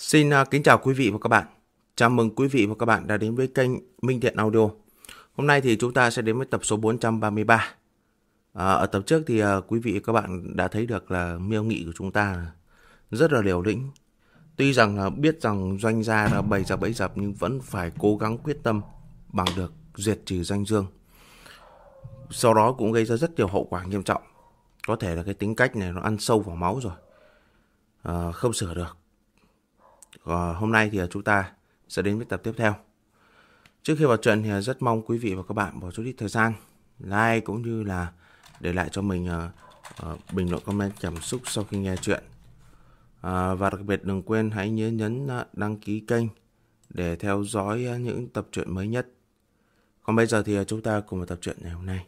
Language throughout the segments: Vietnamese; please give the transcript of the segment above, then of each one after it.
Xin kính chào quý vị và các bạn. Chào mừng quý vị và các bạn đã đến với kênh Minh Thiện Audio. Hôm nay thì chúng ta sẽ đến với tập số 433. Ở tập trước thì quý vị và các bạn đã thấy được là mưu nghị của chúng ta rất là liều lĩnh. Tuy rằng biết rằng Doanh gia đã bày ra bẫy dập nhưng vẫn phải cố gắng quyết tâm bằng được diệt trừ Doanh Dương. Sau đó cũng gây ra rất nhiều hậu quả nghiêm trọng. Có thể là cái tính cách này nó ăn sâu vào máu rồi. Không sửa được. Hôm nay thì chúng ta sẽ đến với tập tiếp theo. Trước khi vào chuyện thì rất mong quý vị và các bạn bỏ chút ít thời gian like cũng như là để lại cho mình bình luận comment cảm xúc sau khi nghe chuyện. Và đặc biệt đừng quên hãy nhớ nhấn đăng ký kênh để theo dõi những tập truyện mới nhất. Còn bây giờ thì chúng ta cùng vào tập truyện ngày hôm nay.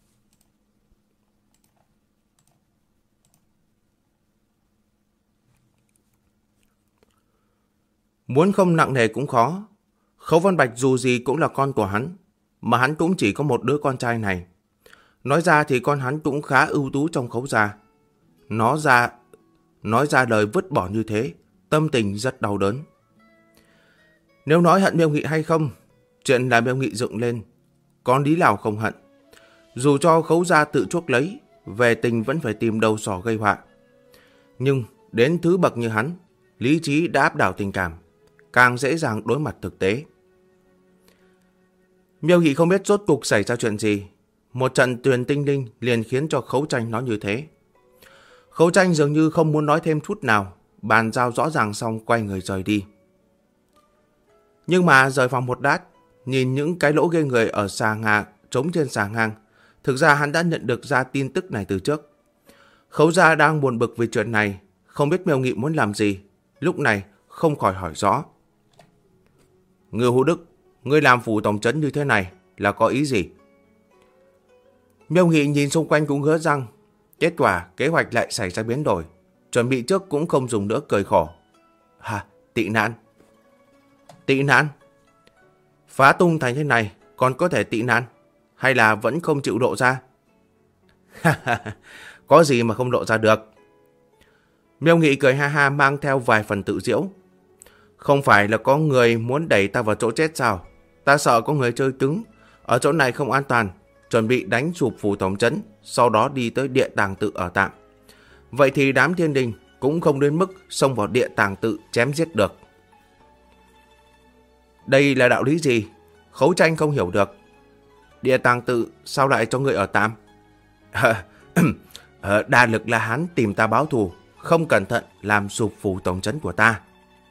Muốn không nặng nề cũng khó. Khấu Văn Bạch dù gì cũng là con của hắn, mà hắn cũng chỉ có một đứa con trai này. Nói ra thì con hắn cũng khá ưu tú trong Khấu gia. Nói ra lời vứt bỏ như thế, tâm tình rất đau đớn. Nếu nói hận Miêu Nghị hay không, chuyện là Miêu Nghị dựng lên, con lý nào không hận. Dù cho Khấu gia tự chuốc lấy, về tình vẫn phải tìm đầu sỏ gây họa. Nhưng đến thứ bậc như hắn, lý trí đã áp đảo tình cảm, càng dễ dàng đối mặt thực tế. Miêu Nghị không biết rốt cuộc xảy ra chuyện gì. Một trận tuyền tinh linh liền khiến cho Khấu Tranh nói như thế. Khấu Tranh dường như không muốn nói thêm chút nào, bàn giao rõ ràng xong quay người rời đi. Nhưng mà rời phòng một đát, nhìn những cái lỗ ghê người ở xà ngang trống trên xà ngang, thực ra hắn đã nhận được ra tin tức này từ trước. Khấu gia đang buồn bực vì chuyện này, không biết Miêu Nghị muốn làm gì, lúc này không khỏi hỏi rõ. Ngưu Hữu Đức, ngươi làm phủ tổng trấn như thế này là có ý gì? Miêu Nghị nhìn xung quanh cũng ngứa răng. Kết quả kế hoạch lại xảy ra biến đổi. Chuẩn bị trước cũng không dùng nữa, cười khổ. Tị nạn. Tị nạn? Phá tung thành thế này còn có thể tị nạn? Hay là vẫn không chịu lộ ra? Có gì mà không lộ ra được? Miêu Nghị cười ha ha mang theo vài phần tự giễu. Không phải là có người muốn đẩy ta vào chỗ chết sao? Ta sợ có người chơi cứng. Ở chỗ này không an toàn. Chuẩn bị đánh sụp phủ tổng trấn, sau đó đi tới địa tàng tự ở tạm. Vậy thì đám thiên đình cũng không đến mức xông vào địa tàng tự chém giết được. Đây là đạo lý gì? Khấu Tranh không hiểu được. Địa tàng tự sao lại cho người ở tạm? Đa Lực La Hán tìm ta báo thù, không cẩn thận làm sụp phủ tổng trấn của ta.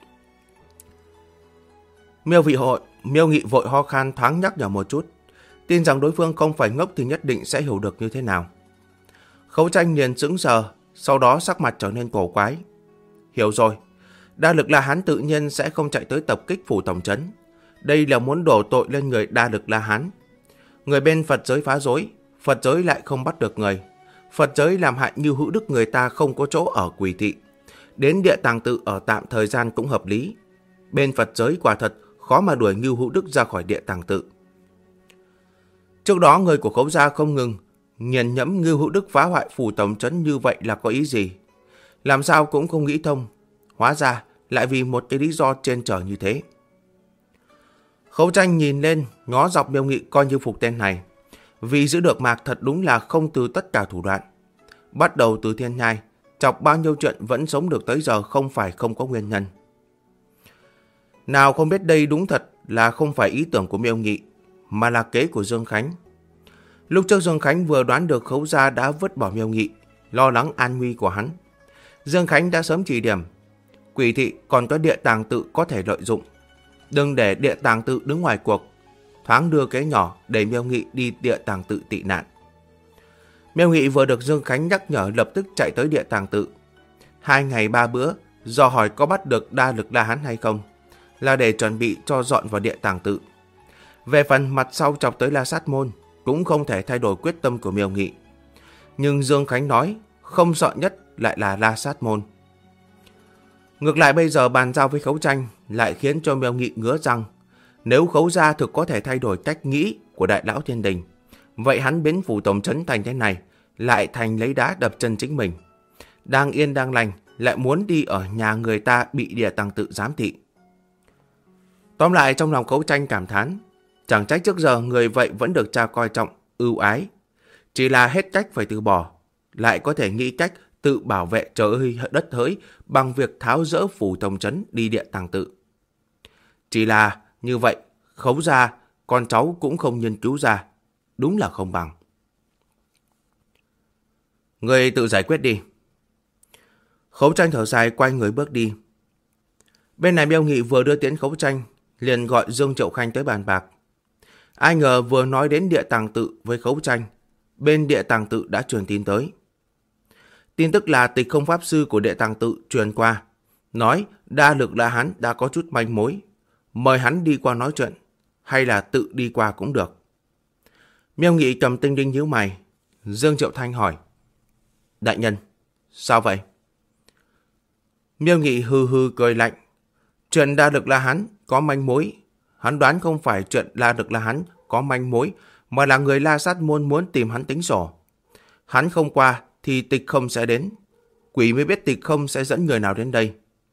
Miêu Nghị vội ho khan thoáng nhắc nhở một chút, tin rằng đối phương không phải ngốc thì nhất định sẽ hiểu được như thế nào. Khấu Tranh liền sững sờ, sau đó sắc mặt trở nên cổ quái. Hiểu rồi, Đa Lực La Hán tự nhiên sẽ không chạy tới tập kích phủ tổng trấn. Đây là muốn đổ tội lên người Đa Lực La Hán. Người bên Phật giới phá rối, Phật giới lại không bắt được người. Phật giới làm hại Ngưu Hữu Đức người ta không có chỗ ở quỷ thị. Đến địa tàng tự ở tạm thời gian cũng hợp lý. Bên Phật giới quả thật khó mà đuổi Ngưu Hữu Đức ra khỏi địa tàng tự. Trước đó người của Khấu gia không ngừng nghiền nhẫm Ngưu Hữu Đức phá hoại phủ tổng trấn như vậy là có ý gì? Làm sao cũng không nghĩ thông. Hóa ra lại vì một cái lý do trên trời như thế. Khấu Tranh nhìn lên, ngó dọc Miêu Nghị coi như phục tên này. Vì giữ được mạc thật đúng là không từ tất cả thủ đoạn. Bắt đầu từ thiên nhai, chọc bao nhiêu chuyện vẫn sống được tới giờ không phải không có nguyên nhân. Nào không biết đây đúng thật là không phải ý tưởng của Miêu Nghị, mà là kế của Dương Khánh. Lúc trước Dương Khánh vừa đoán được Khấu gia đã vứt bỏ Miêu Nghị, lo lắng an nguy của hắn. Dương Khánh đã sớm chỉ điểm, quỷ thị còn có địa tàng tự có thể lợi dụng. Đừng để địa tàng tự đứng ngoài cuộc, thoáng đưa kế nhỏ để Miêu Nghị đi địa tàng tự tị nạn. Miêu Nghị vừa được Dương Khánh nhắc nhở lập tức chạy tới địa tàng tự. 2 ngày 3 bữa, dò hỏi có bắt được Đa Lực La Hán hay không, là để chuẩn bị cho dọn vào địa tàng tự. Về phần mặt sau chọc tới La Sát Môn, cũng không thể thay đổi quyết tâm của Miêu Nghị. Nhưng Dương Khánh nói, không sợ nhất lại là La Sát Môn. Ngược lại bây giờ bàn giao với Khấu Tranh lại khiến cho Miêu Nghị ngứa răng. Nếu Khấu gia thực có thể thay đổi cách nghĩ của đại lão thiên đình, vậy hắn biến phủ tổng trấn thành thế này, lại thành lấy đá đập chân chính mình. Đang yên đang lành, lại muốn đi ở nhà người ta bị địa tàng tự giám thị. Tóm lại, trong lòng Khấu Tranh cảm thán, chẳng trách trước giờ người vậy vẫn được cha coi trọng, ưu ái. Chỉ là hết cách phải từ bỏ, lại có thể nghĩ cách tự bảo vệ trời đất hỡi bằng việc tháo dỡ phủ tổng trấn đi địa tàng tự. Chỉ là như vậy, Khấu gia, con cháu cũng không nghiên cứu ra, đúng là không bằng. Người tự giải quyết đi. Khấu Tranh thở dài quay người bước đi. Bên này Miêu Nghị vừa đưa tiễn Khấu Tranh, liền gọi Dương Triệu Khanh tới bàn bạc. Ai ngờ vừa nói đến địa tàng tự với Khấu Tranh, bên địa tàng tự đã truyền tin tới. Tin tức là Tịch Không pháp sư của địa tàng tự truyền qua, nói Đa Lực La Hán đã có chút manh mối, mời hắn đi qua nói chuyện, hay là tự đi qua cũng được. Miêu Nghị cầm tinh đinh nhíu mày. Dương Triệu Thanh hỏi, đại nhân, sao vậy? Miêu Nghị hừ hừ cười lạnh. Chuyện Đa Lực La Hán có manh mối, hắn đoán không phải chuyện Đa Lực La Hán có manh mối, mà là người La Sát Môn muốn tìm hắn tính sổ. Hắn không qua thì Tịch Không sẽ đến. Quỷ mới biết Tịch Không sẽ dẫn người nào đến đây.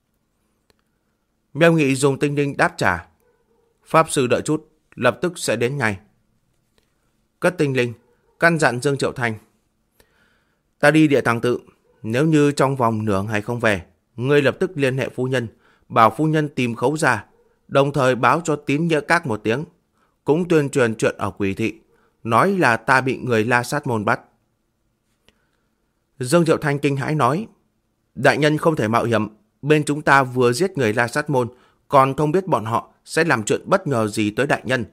Miêu Nghị dùng tinh đinh đáp trả. Pháp sư đợi chút, lập tức sẽ đến ngay. Cất tinh linh, căn dặn Dương Triệu Thanh. Ta đi địa tàng tự, nếu như trong vòng nửa ngày không về, ngươi lập tức liên hệ phu nhân, bảo phu nhân tìm Khấu gia, đồng thời báo cho Tín Nghĩa Các một tiếng, cũng tuyên truyền chuyện ở Quỷ thị, nói là ta bị người La Sát Môn bắt. Dương Triệu Thanh kinh hãi nói, đại nhân không thể mạo hiểm, bên chúng ta vừa giết người La Sát Môn, còn không biết bọn họ sẽ làm chuyện bất ngờ gì tới đại nhân.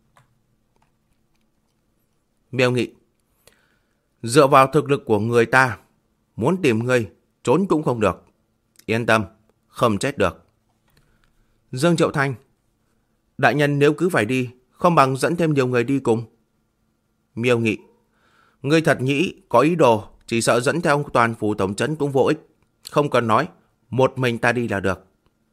Miêu Nghị, dựa vào thực lực của người ta, muốn tìm ngươi, trốn cũng không được. Yên tâm, không chết được. Dương Triệu Thanh, đại nhân nếu cứ phải đi, không bằng dẫn thêm nhiều người đi cùng. Miêu Nghị, ngươi thật nghĩ có ý đồ, chỉ sợ dẫn theo toàn phủ tổng trấn cũng vô ích. Không cần nói, một mình ta đi là được.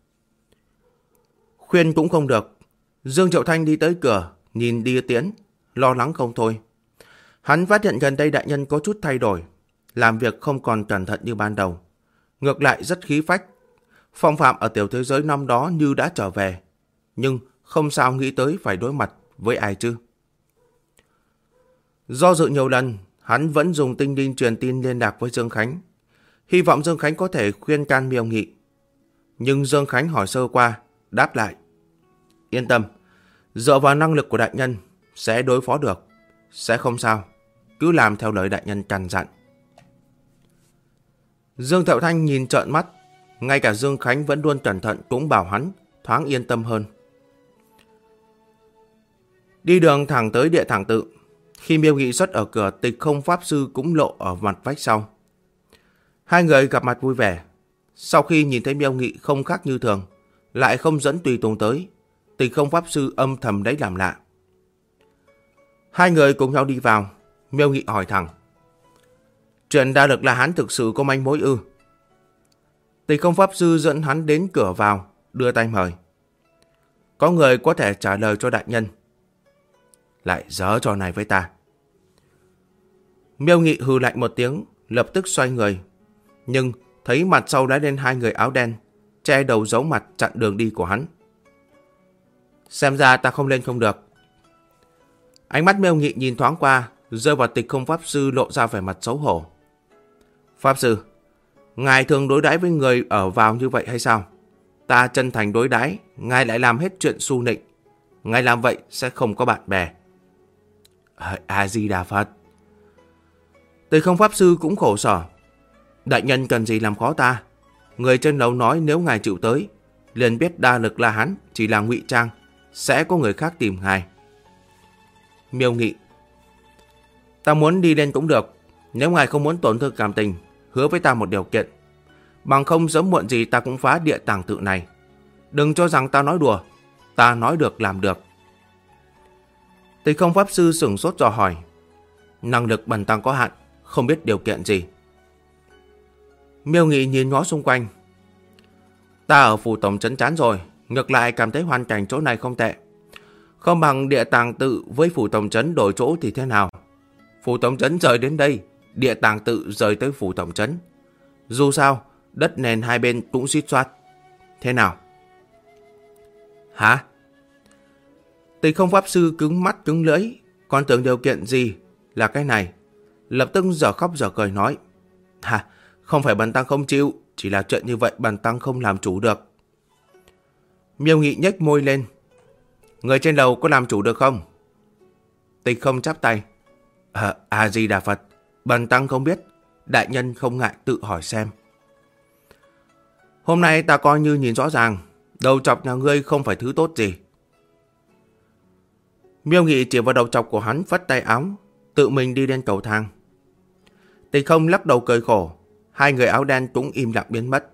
Khuyên cũng không được. Dương Triệu Thanh đi tới cửa, nhìn đi tiễn, lo lắng không thôi. Hắn phát hiện gần đây đại nhân có chút thay đổi, làm việc không còn cẩn thận như ban đầu. Ngược lại rất khí phách. Phong phạm ở tiểu thế giới năm đó như đã trở về, nhưng không sao nghĩ tới phải đối mặt với ai chứ. Do dự nhiều lần, hắn vẫn dùng tinh đinh truyền tin liên lạc với Dương Khánh, hy vọng Dương Khánh có thể khuyên can Miêu Nghị. Nhưng Dương Khánh hỏi sơ qua, đáp lại, yên tâm, dựa vào năng lực của đại nhân, sẽ đối phó được, sẽ không sao, cứ làm theo lời đại nhân căn dặn. Dương Thiệu Thanh nhìn trợn mắt, ngay cả Dương Khánh vẫn luôn cẩn thận cũng bảo hắn thoáng yên tâm hơn. Đi đường thẳng tới địa tàng tự, khi Miêu Nghị xuất ở cửa, Tịch Không pháp sư cũng lộ ở mặt vách sau. Hai người gặp mặt vui vẻ. Sau khi nhìn thấy Miêu Nghị không khác như thường, lại không dẫn tùy tùng tới, Tịch Không pháp sư âm thầm đấy làm lạ. Hai người cùng nhau đi vào. Miêu Nghị hỏi thẳng, chuyện Đa Lực La Hán thực sự có manh mối ư? Tịch Không pháp sư dẫn hắn đến cửa vào, đưa tay mời. Có người có thể trả lời cho đại nhân. Lại giở trò này với ta. Miêu Nghị hừ lạnh một tiếng, lập tức xoay người. Nhưng thấy mặt sau đã lên hai người áo đen, che đầu giấu mặt chặn đường đi của hắn. Xem ra ta không lên không được. Ánh mắt Miêu Nghị nhìn thoáng qua, rơi vào Tịch Không pháp sư lộ ra vẻ mặt xấu hổ. Pháp sư, ngài thường đối đãi với người ở vào như vậy hay sao? Ta chân thành đối đãi, ngài lại làm hết chuyện su nịnh. Ngài làm vậy sẽ không có bạn bè. A-di-đà Phật. Tịch Không pháp sư cũng khổ sở. Đại nhân cần gì làm khó ta? Người trên lầu nói nếu ngài chịu tới, liền biết Đa Lực La Hán chỉ là ngụy trang, sẽ có người khác tìm ngài. Miêu Nghị, ta muốn đi lên cũng được. Nếu ngài không muốn tổn thương cảm tình, hứa với ta một điều kiện. Bằng không sớm muộn gì ta cũng phá địa tàng tự này. Đừng cho rằng ta nói đùa. Ta nói được làm được. Tịch Không pháp sư sửng sốt dò hỏi. Năng lực bần tăng có hạn, không biết điều kiện gì. Miêu Nghị nhìn ngó xung quanh. Ta ở phủ tổng trấn chán rồi, ngược lại cảm thấy hoàn cảnh chỗ này không tệ. Không bằng địa tàng tự với phủ tổng trấn đổi chỗ thì thế nào? Phủ tổng trấn rời đến đây, địa tàng tự rời tới phủ tổng trấn. Dù sao, đất nền hai bên cũng suýt soát. Thế nào? Hả? Tịch Không pháp sư cứng mắt cứng lưỡi, còn tưởng điều kiện gì là cái này. Lập tức dở khóc dở cười nói: Hả? Không phải bần tăng không chịu, chỉ là chuyện như vậy bần tăng không làm chủ được. Miêu Nghị nhếch môi lên: Người trên lầu có làm chủ được không? Tịch Không chắp tay: A Di Đà Phật, bần tăng không biết, đại nhân không ngại tự hỏi xem. Hôm nay ta coi như nhìn rõ ràng, đầu chọc nhà ngươi không phải thứ tốt gì. Miêu Nghị chỉ vào đầu chọc của hắn phất tay áo, tự mình đi lên cầu thang. Tịch Không lắc đầu cười khổ, hai người áo đen cũng im lặng biến mất.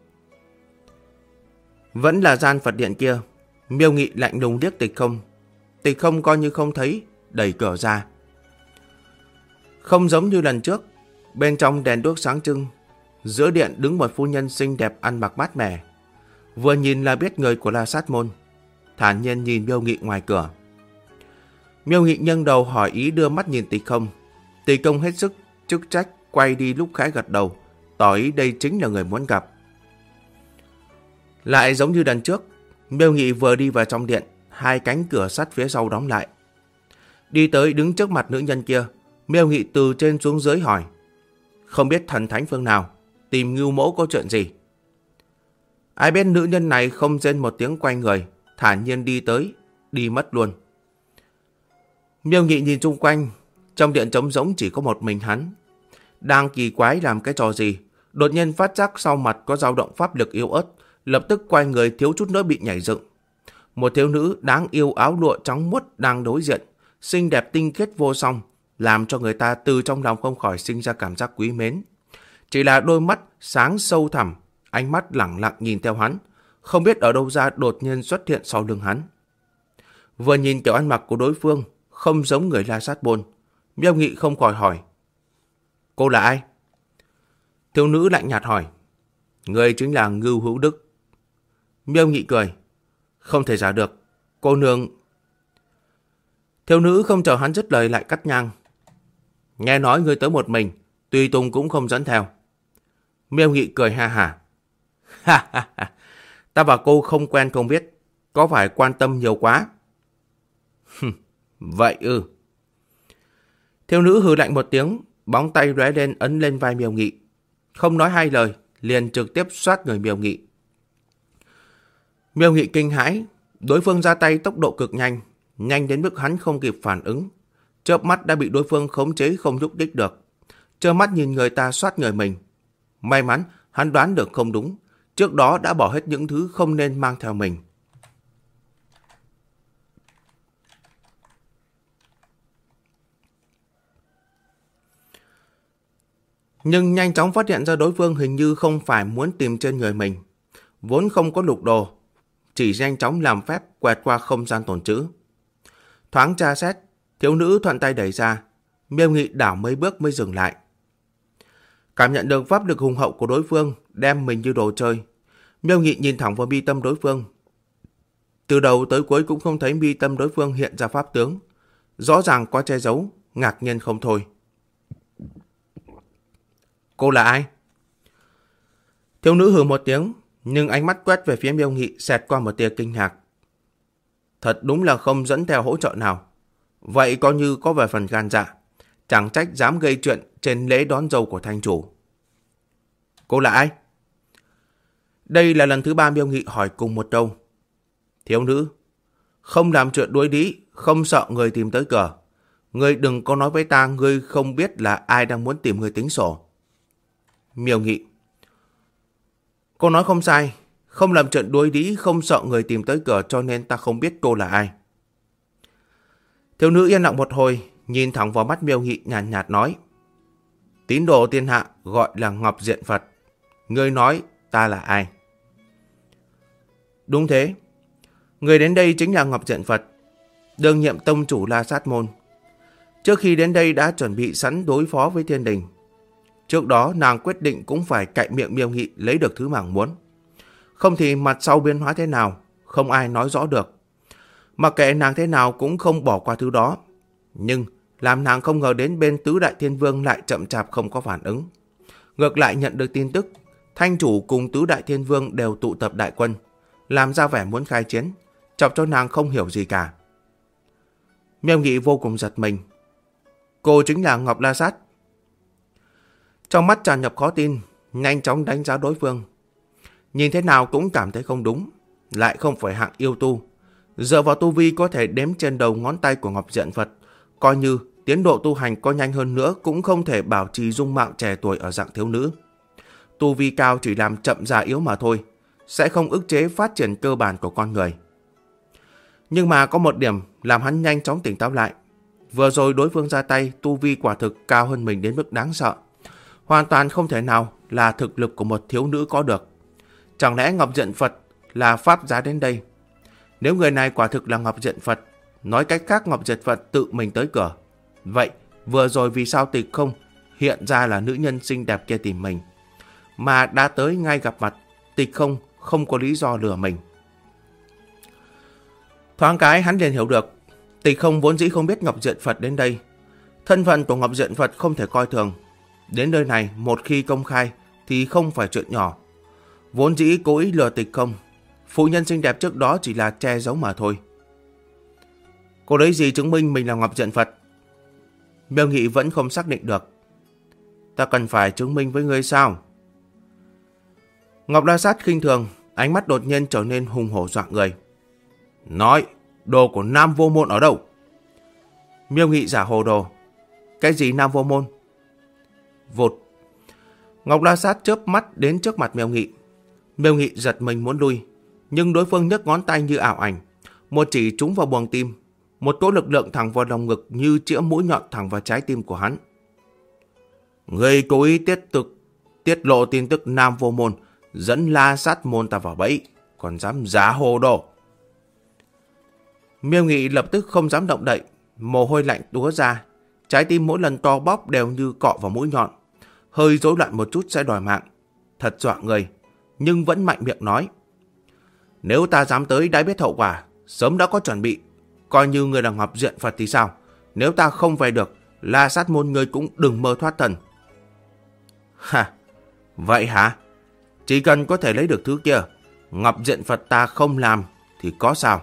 Vẫn là gian Phật điện kia. Miêu Nghị lạnh lùng liếc Tịch Không. Tịch Không coi như không thấy, đẩy cửa ra. Không giống như lần trước, bên trong đèn đuốc sáng trưng, giữa điện đứng một phu nhân xinh đẹp ăn mặc mát mẻ. Vừa nhìn là biết người của La Sát Môn. Thản nhiên nhìn Miêu Nghị ngoài cửa. Miêu Nghị nghiêng đầu hỏi ý, đưa mắt nhìn Tịch Không. Tịch Không hết sức chức trách, quay đi lúc khẽ gật đầu, tỏ ý đây chính là người muốn gặp. Lại giống như lần trước, Miêu Nghị vừa đi vào trong điện, hai cánh cửa sắt phía sau đóng lại. Đi tới đứng trước mặt nữ nhân kia, Miêu Nghị từ trên xuống dưới hỏi: Không biết thần thánh phương nào, tìm Ngưu Mỗ có chuyện gì? Ai biết nữ nhân này không rên một tiếng, quay người, thản nhiên đi tới, đi mất luôn. Miêu Nghị nhìn chung quanh, trong điện trống rỗng chỉ có một mình hắn. Đang kỳ quái làm cái trò gì, đột nhiên phát giác sau mặt có dao động pháp lực yếu ớt, lập tức quay người thiếu chút nữa bị nhảy dựng. Một thiếu nữ đáng yêu áo lụa trắng muốt đang đối diện, xinh đẹp tinh khiết vô song, làm cho người ta từ trong lòng không khỏi sinh ra cảm giác quý mến. Chỉ là đôi mắt sáng sâu thẳm, ánh mắt lẳng lặng nhìn theo hắn, không biết ở đâu ra đột nhiên xuất hiện sau lưng hắn. Vừa nhìn kiểu ăn mặc của đối phương, không giống người La Sát Môn, Miêu Nghị không khỏi hỏi: Cô là ai? Thiếu nữ lạnh nhạt hỏi: Người chính là Ngưu Hữu Đức. Miêu Nghị cười: Không thể giả được, cô nương. Thiếu nữ không chờ hắn dứt lời lại cắt ngang: Nghe nói ngươi tới một mình, tùy tùng cũng không dẫn theo. Miêu Nghị cười ha hả: Ha ha ha, ta và cô không quen không biết, có phải quan tâm nhiều quá? Vậy ư? Thiếu nữ hừ lạnh một tiếng, bóng tay lóe lên ấn lên vai Miêu Nghị. Không nói hai lời, liền trực tiếp xoát người Miêu Nghị. Miêu Nghị kinh hãi, đối phương ra tay tốc độ cực nhanh, nhanh đến mức hắn không kịp phản ứng. Chớp mắt đã bị đối phương khống chế không nhúc nhích được. Trơ mắt nhìn người ta xoát người mình. May mắn hắn đoán được không đúng, trước đó đã bỏ hết những thứ không nên mang theo mình. Nhưng nhanh chóng phát hiện ra đối phương hình như không phải muốn tìm trên người mình. Vốn không có lục đồ, chỉ nhanh chóng làm phép quẹt qua không gian tồn trữ. Thoáng tra xét, thiếu nữ thuận tay đẩy ra, Miêu Nghị đảo mấy bước mới dừng lại. Cảm nhận được pháp lực hùng hậu của đối phương, đem mình như đồ chơi. Miêu Nghị nhìn thẳng vào mi tâm đối phương. Từ đầu tới cuối cũng không thấy mi tâm đối phương hiện ra pháp tướng. Rõ ràng có che giấu, ngạc nhiên không thôi. Cô là ai? Thiếu nữ hừ một tiếng, nhưng ánh mắt quét về phía Miêu Nghị xẹt qua một tia kinh ngạc. Thật đúng là không dẫn theo hỗ trợ nào. Vậy coi như có vài phần gan dạ, chẳng trách dám gây chuyện trên lễ đón dâu của thanh chủ. Cô là ai? Đây là lần thứ 3 Miêu Nghị hỏi cùng một câu. Thiếu nữ, không làm chuyện đuối lý, không sợ người tìm tới cửa. Ngươi đừng có nói với ta ngươi không biết là ai đang muốn tìm ngươi tính sổ. Miêu Nghị, cô nói không sai, không làm chuyện đuối lý, không sợ người tìm tới cửa, cho nên ta không biết cô là ai. Thiếu nữ yên lặng một hồi, nhìn thẳng vào mắt Miêu Nghị, nhàn nhạt nói: Tín đồ thiên hạ gọi là Ngọc Diện Phật. Ngươi nói ta là ai? Đúng thế, người đến đây chính là Ngọc Diện Phật, đương nhiệm tông chủ La Sát Môn. Trước khi đến đây đã chuẩn bị sẵn đối phó với thiên đình. Trước đó nàng quyết định cũng phải cạy miệng Miêu Nghị lấy được thứ nàng muốn. Không thì mặt sau biến hóa thế nào, không ai nói rõ được. Mặc kệ nàng thế nào cũng không bỏ qua thứ đó. Nhưng làm nàng không ngờ đến bên tứ đại thiên vương lại chậm chạp không có phản ứng. Ngược lại nhận được tin tức, Thanh chủ cùng tứ đại thiên vương đều tụ tập đại quân, làm ra vẻ muốn khai chiến, chọc cho nàng không hiểu gì cả. Miêu Nghị vô cùng giật mình. Cô chính là Ngọc La Sát. Trong mắt tràn ngập khó tin, nhanh chóng đánh giá đối phương. Nhìn thế nào cũng cảm thấy không đúng, lại không phải hạng yêu tu. Dựa vào tu vi có thể đếm trên đầu ngón tay của Ngọc Diện Phật, coi như tiến độ tu hành có nhanh hơn nữa cũng không thể bảo trì dung mạo trẻ tuổi ở dạng thiếu nữ. Tu vi cao chỉ làm chậm già yếu mà thôi, sẽ không ức chế phát triển cơ bản của con người. Nhưng mà có một điểm làm hắn nhanh chóng tỉnh táo lại. Vừa rồi đối phương ra tay, tu vi quả thực cao hơn mình đến mức đáng sợ. Hoàn toàn không thể nào là thực lực của một thiếu nữ có được. Chẳng lẽ Ngọc Diện Phật là pháp giá đến đây? Nếu người này quả thực là Ngọc Diện Phật, nói cách khác Ngọc Diện Phật tự mình tới cửa. Vậy vừa rồi vì sao Tịch Không hiện ra là nữ nhân xinh đẹp kia tìm mình, mà đã tới ngay gặp mặt? Tịch Không không có lý do lừa mình. Thoáng cái hắn liền hiểu được, Tịch Không vốn dĩ không biết Ngọc Diện Phật đến đây. Thân phận của Ngọc Diện Phật không thể coi thường. Đến nơi này một khi công khai thì không phải chuyện nhỏ. Vốn dĩ cố ý lừa Tịch Không, phụ nhân xinh đẹp trước đó chỉ là che giấu mà thôi. Cô lấy gì chứng minh mình là Ngọc Diện Phật? Miêu Nghị vẫn không xác định được. Ta cần phải chứng minh với ngươi sao? Ngọc La Sát khinh thường, ánh mắt đột nhiên trở nên hùng hổ dọa người. Nói, đồ của Nam Vô Môn ở đâu? Miêu Nghị giả hồ đồ. Cái gì Nam Vô Môn? Vụt. Ngọc La Sát chớp mắt đến trước mặt Miêu Nghị. Miêu Nghị giật mình muốn lui, nhưng đối phương nhấc ngón tay như ảo ảnh, một chỉ trúng vào buồng tim, một cỗ lực lượng thẳng vào lòng ngực như chĩa mũi nhọn thẳng vào trái tim của hắn. Người cố ý tiết lộ tin tức Nam Vô Môn, dẫn La Sát môn ta vào bẫy, còn dám giả hồ đồ. Miêu Nghị lập tức không dám động đậy, mồ hôi lạnh túa ra, trái tim mỗi lần to bóp đều như cọ vào mũi nhọn, hơi rối loạn một chút sẽ đòi mạng, thật dọa người, nhưng vẫn mạnh miệng nói. Nếu ta dám tới đã biết hậu quả, sớm đã có chuẩn bị, coi như người là Ngọc Diện Phật thì sao? Nếu ta không về được, La Sát môn người cũng đừng mơ thoát thần. Ha, vậy hả? Chỉ cần có thể lấy được thứ kia, Ngọc Diện Phật ta không làm thì có sao?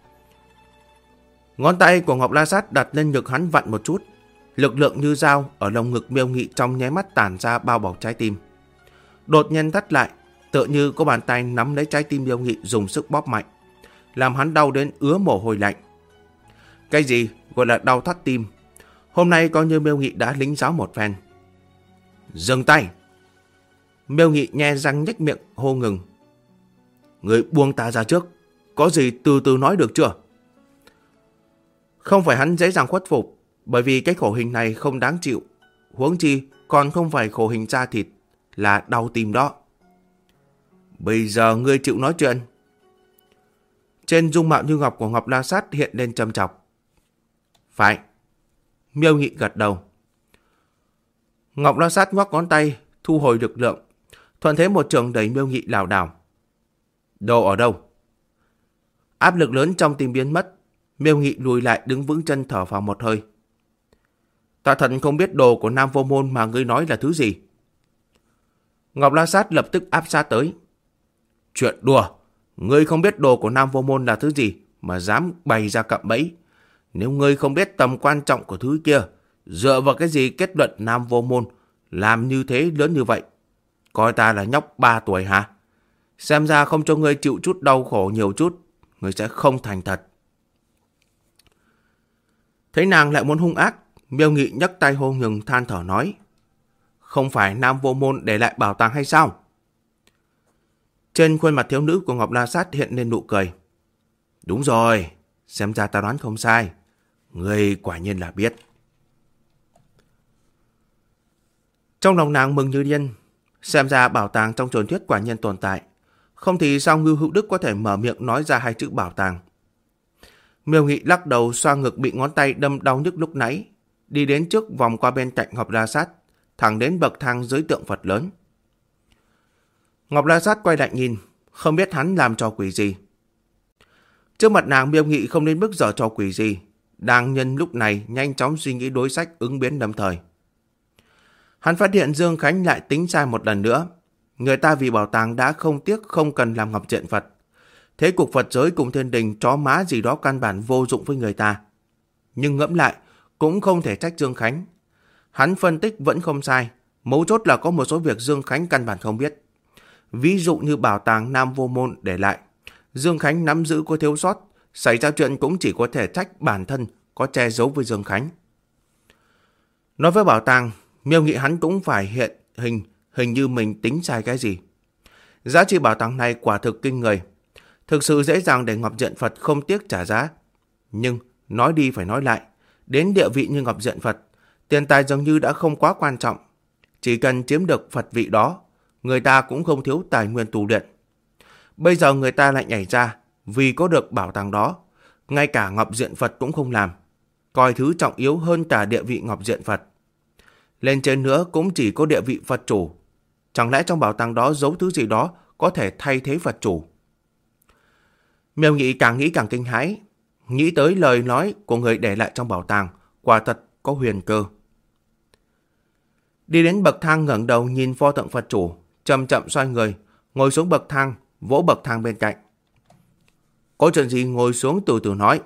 Ngón tay của Ngọc La Sát đặt lên ngực hắn vặn một chút, lực lượng như dao ở lồng ngực Miêu Nghị trong nháy mắt tản ra bao bọc trái tim. Đột nhiên thắt lại, tựa như có bàn tay nắm lấy trái tim Miêu Nghị dùng sức bóp mạnh, làm hắn đau đến ứa mồ hôi lạnh. Cái gì gọi là đau thắt tim? Hôm nay coi như Miêu Nghị đã lính giáo một phen. Dừng tay! Miêu Nghị nhe răng nhếch miệng hô ngừng. Người buông ta ra trước, có gì từ từ nói được chưa? Không phải hắn dễ dàng khuất phục, bởi vì cái khổ hình này không đáng chịu, huống chi còn không phải khổ hình da thịt, là đau tim đó. Bây giờ ngươi chịu nói chuyện. Trên dung mạo như ngọc của Ngọc La Sát hiện lên châm chọc. Phải. Miêu Nghị gật đầu. Ngọc La Sát ngoắc ngón tay, thu hồi lực lượng, thuận thế một trường đẩy Miêu Nghị lảo đảo. Đồ ở đâu? Áp lực lớn trong tim biến mất, Miêu Nghị lùi lại đứng vững chân thở vào một hơi. Ta thật không biết đồ của Nam Vô Môn mà ngươi nói là thứ gì. Ngọc La Sát lập tức áp sát tới. Chuyện đùa, ngươi không biết đồ của Nam Vô Môn là thứ gì mà dám bày ra cạm bẫy. Nếu ngươi không biết tầm quan trọng của thứ kia, dựa vào cái gì kết luận Nam Vô Môn làm như thế lớn như vậy? Coi ta là nhóc 3 tuổi hả? Xem ra không cho ngươi chịu chút đau khổ nhiều chút, ngươi sẽ không thành thật. Thấy nàng lại muốn hung ác, Miêu Nghị nhấc tay hô ngừng than thở nói. Không phải Nam Vô Môn để lại bảo tàng hay sao? Trên khuôn mặt thiếu nữ của Ngọc La Sát hiện lên nụ cười. Đúng rồi, xem ra ta đoán không sai. Ngươi quả nhiên là biết. Trong lòng nàng mừng như điên, xem ra bảo tàng trong truyền thuyết quả nhiên tồn tại. Không thì sao Ngưu Hữu Đức có thể mở miệng nói ra hai chữ bảo tàng. Miêu Nghị lắc đầu xoa ngực bị ngón tay đâm đau nhức lúc nãy, đi đến trước vòng qua bên cạnh Ngọc La Sát, thẳng đến bậc thang dưới tượng Phật lớn. Ngọc La Sát quay lại nhìn, không biết hắn làm trò quỷ gì. Trước mặt nàng, Miêu Nghị không đến mức giở trò quỷ gì, đang nhân lúc này nhanh chóng suy nghĩ đối sách ứng biến lâm thời. Hắn phát hiện Dương Khánh lại tính sai một lần nữa, người ta vì bảo tàng đã không tiếc không cần làm ngọc diện Phật. Thế cục Phật giới cùng thiên đình chó má gì đó căn bản vô dụng với người ta. Nhưng ngẫm lại, cũng không thể trách Dương Khánh. Hắn phân tích vẫn không sai, mấu chốt là có một số việc Dương Khánh căn bản không biết. Ví dụ như bảo tàng Nam Vô Môn để lại, Dương Khánh nắm giữ có thiếu sót, xảy ra chuyện cũng chỉ có thể trách bản thân có che giấu với Dương Khánh. Nói với bảo tàng, Miêu Nghị hắn cũng phải hiện hình như mình tính sai cái gì. Giá trị bảo tàng này quả thực kinh người, thực sự dễ dàng để Ngọc Diện Phật không tiếc trả giá. Nhưng nói đi phải nói lại, đến địa vị như Ngọc Diện Phật, tiền tài dường như đã không quá quan trọng. Chỉ cần chiếm được Phật vị đó, người ta cũng không thiếu tài nguyên tu luyện. Bây giờ người ta lại nhảy ra, vì có được bảo tàng đó, ngay cả Ngọc Diện Phật cũng không làm, coi thứ trọng yếu hơn cả địa vị Ngọc Diện Phật. Lên trên nữa cũng chỉ có địa vị Phật chủ. Chẳng lẽ trong bảo tàng đó giấu thứ gì đó có thể thay thế Phật chủ? Miêu Nghị càng nghĩ càng kinh hãi, nghĩ tới lời nói của người để lại trong bảo tàng, quả thật có huyền cơ. Đi đến bậc thang ngẩng đầu nhìn pho tượng Phật chủ, chậm chậm xoay người, ngồi xuống bậc thang, vỗ bậc thang bên cạnh. Có chuyện gì ngồi xuống từ từ nói.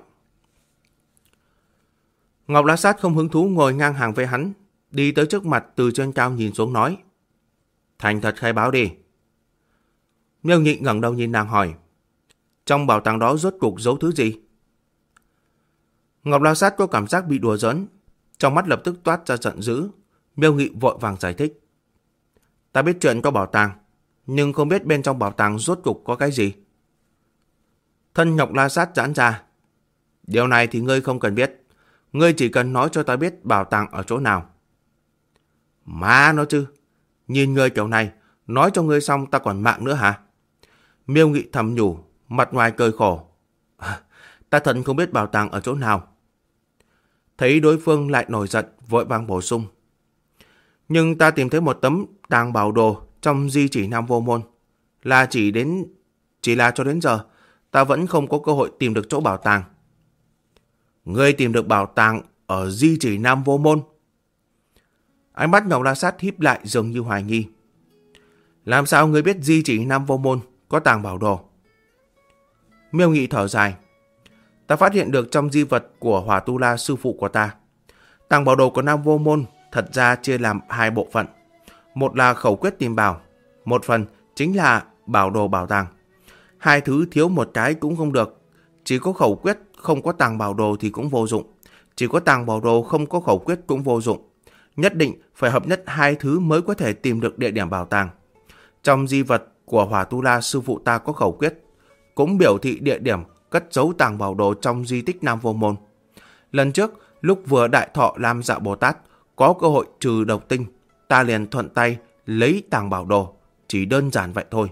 Ngọc La Sát không hứng thú ngồi ngang hàng với hắn, đi tới trước mặt từ trên cao nhìn xuống nói. Thành thật khai báo đi. Miêu Nghị ngẩng đầu nhìn nàng hỏi. Trong bảo tàng đó rốt cuộc giấu thứ gì? Ngọc La Sát có cảm giác bị đùa giỡn, trong mắt lập tức toát ra giận dữ. Miêu Nghị vội vàng giải thích. Ta biết chuyện có bảo tàng, nhưng không biết bên trong bảo tàng rốt cuộc có cái gì. Thân Ngọc La Sát giãn ra. Điều này thì ngươi không cần biết. Ngươi chỉ cần nói cho ta biết bảo tàng ở chỗ nào. Má nó chứ, nhìn ngươi kiểu này, nói cho ngươi xong ta còn mạng nữa hả? Miêu Nghị thầm nhủ, mặt ngoài cười khổ. Ta thật không biết bảo tàng ở chỗ nào. Thấy đối phương lại nổi giận, vội vàng bổ sung. Nhưng ta tìm thấy một tấm tàng bảo đồ trong di chỉ Nam Vô Môn. Chỉ là cho đến giờ, ta vẫn không có cơ hội tìm được chỗ bảo tàng. Ngươi tìm được bảo tàng ở di chỉ Nam Vô Môn? Ánh mắt Ngọc La Sát híp lại dường như hoài nghi. Làm sao ngươi biết di chỉ Nam Vô Môn có tàng bảo đồ? Miêu Nghị thở dài. Ta phát hiện được trong di vật của Hỏa Tu La sư phụ của ta. Tàng bảo đồ của Nam Vô Môn thật ra chia làm hai bộ phận. Một là khẩu quyết tìm bảo, một phần chính là bảo đồ bảo tàng. Hai thứ thiếu một cái cũng không được. Chỉ có khẩu quyết không có tàng bảo đồ thì cũng vô dụng. Chỉ có tàng bảo đồ không có khẩu quyết cũng vô dụng. Nhất định phải hợp nhất hai thứ mới có thể tìm được địa điểm bảo tàng. Trong di vật của Hỏa Tu La sư phụ ta có khẩu quyết, cũng biểu thị địa điểm cất giấu tàng bảo đồ trong di tích Nam Vô Môn. Lần trước, lúc vừa đại thọ Lam Dạ Bồ Tát có cơ hội trừ độc tinh, ta liền thuận tay lấy tàng bảo đồ, chỉ đơn giản vậy thôi.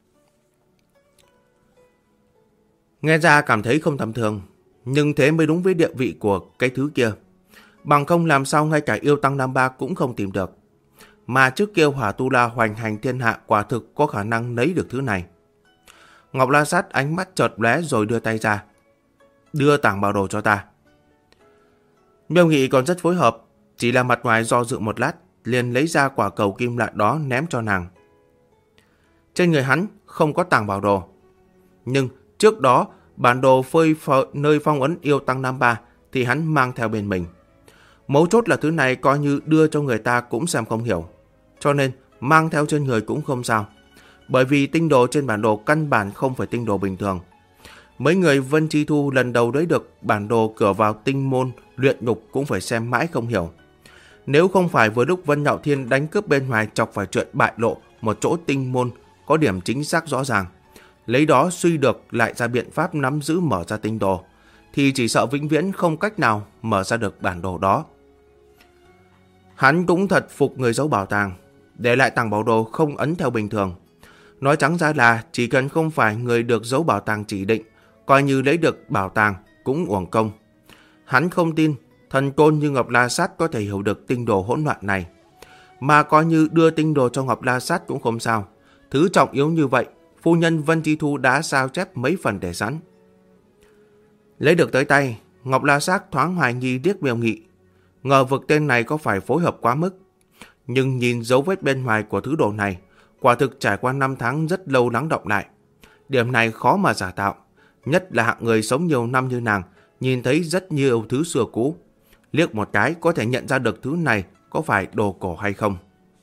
Nghe ra cảm thấy không tầm thường, nhưng thế mới đúng với địa vị của cái thứ kia. Bằng không làm sao ngay cả yêu tăng Nam Ba cũng không tìm được. Mà trước kia Hỏa Tu La hoành hành thiên hạ quả thực có khả năng lấy được thứ này. Ngọc La Sát ánh mắt chợt lóe rồi đưa tay ra. Đưa tàng bảo đồ cho ta. Miêu Nghị còn rất phối hợp, chỉ là mặt ngoài do dự một lát, liền lấy ra quả cầu kim loại đó ném cho nàng. Trên người hắn không có tàng bảo đồ. Nhưng trước đó bản đồ nơi phong ấn yêu tăng Nam Ba thì hắn mang theo bên mình. Mấu chốt là thứ này coi như đưa cho người ta cũng xem không hiểu, cho nên mang theo trên người cũng không sao. Bởi vì tinh đồ trên bản đồ căn bản không phải tinh đồ bình thường. Mấy người Vân Chi Thu lần đầu lấy được bản đồ cửa vào tinh môn luyện ngục cũng phải xem mãi không hiểu. Nếu không phải vừa lúc Vân Nhạo Thiên đánh cướp bên ngoài chọc phải chuyện bại lộ một chỗ tinh môn có điểm chính xác rõ ràng, lấy đó suy được lại ra biện pháp nắm giữ mở ra tinh đồ, thì chỉ sợ vĩnh viễn không cách nào mở ra được bản đồ đó. Hắn cũng thật phục người giấu bảo tàng, để lại tàng bảo đồ không ấn theo bình thường. Nói trắng ra là chỉ cần không phải người được giấu bảo tàng chỉ định, coi như lấy được bảo tàng cũng uổng công. Hắn không tin thần côn như Ngọc La Sát có thể hiểu được tinh đồ hỗn loạn này. Mà coi như đưa tinh đồ cho Ngọc La Sát cũng không sao. Thứ trọng yếu như vậy, phu nhân Vân Chi Thu đã sao chép mấy phần để sẵn. Lấy được tới tay, Ngọc La Sát thoáng hoài nghi liếc Miêu Nghị, ngờ vực tên này có phải phối hợp quá mức. Nhưng nhìn dấu vết bên ngoài của thứ đồ này, quả thực trải qua 5 tháng rất lâu lắng đọng lại. Điểm này khó mà giả tạo, nhất là hạng người sống nhiều năm như nàng, nhìn thấy rất nhiều thứ xưa cũ. Liếc một cái có thể nhận ra được thứ này có phải đồ cổ hay không.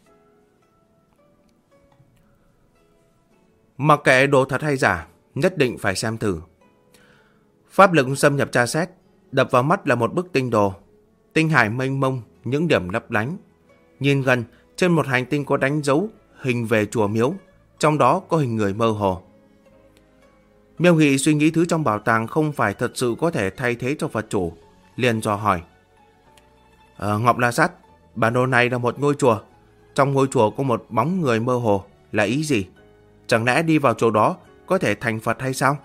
Mặc kệ đồ thật hay giả, nhất định phải xem thử. Pháp lực xâm nhập tra xét, đập vào mắt là một bức tinh đồ. Tinh hải mênh mông, những điểm lấp lánh. Nhìn gần, trên một hành tinh có đánh dấu hình về chùa miếu, trong đó có hình người mơ hồ. Miêu Nghị suy nghĩ thứ trong bảo tàng không phải thật sự có thể thay thế cho Phật chủ, liền dò hỏi. Ngọc La Sát, bản đồ này là một ngôi chùa. Trong ngôi chùa có một bóng người mơ hồ, là ý gì? Chẳng lẽ đi vào chỗ đó có thể thành Phật hay sao?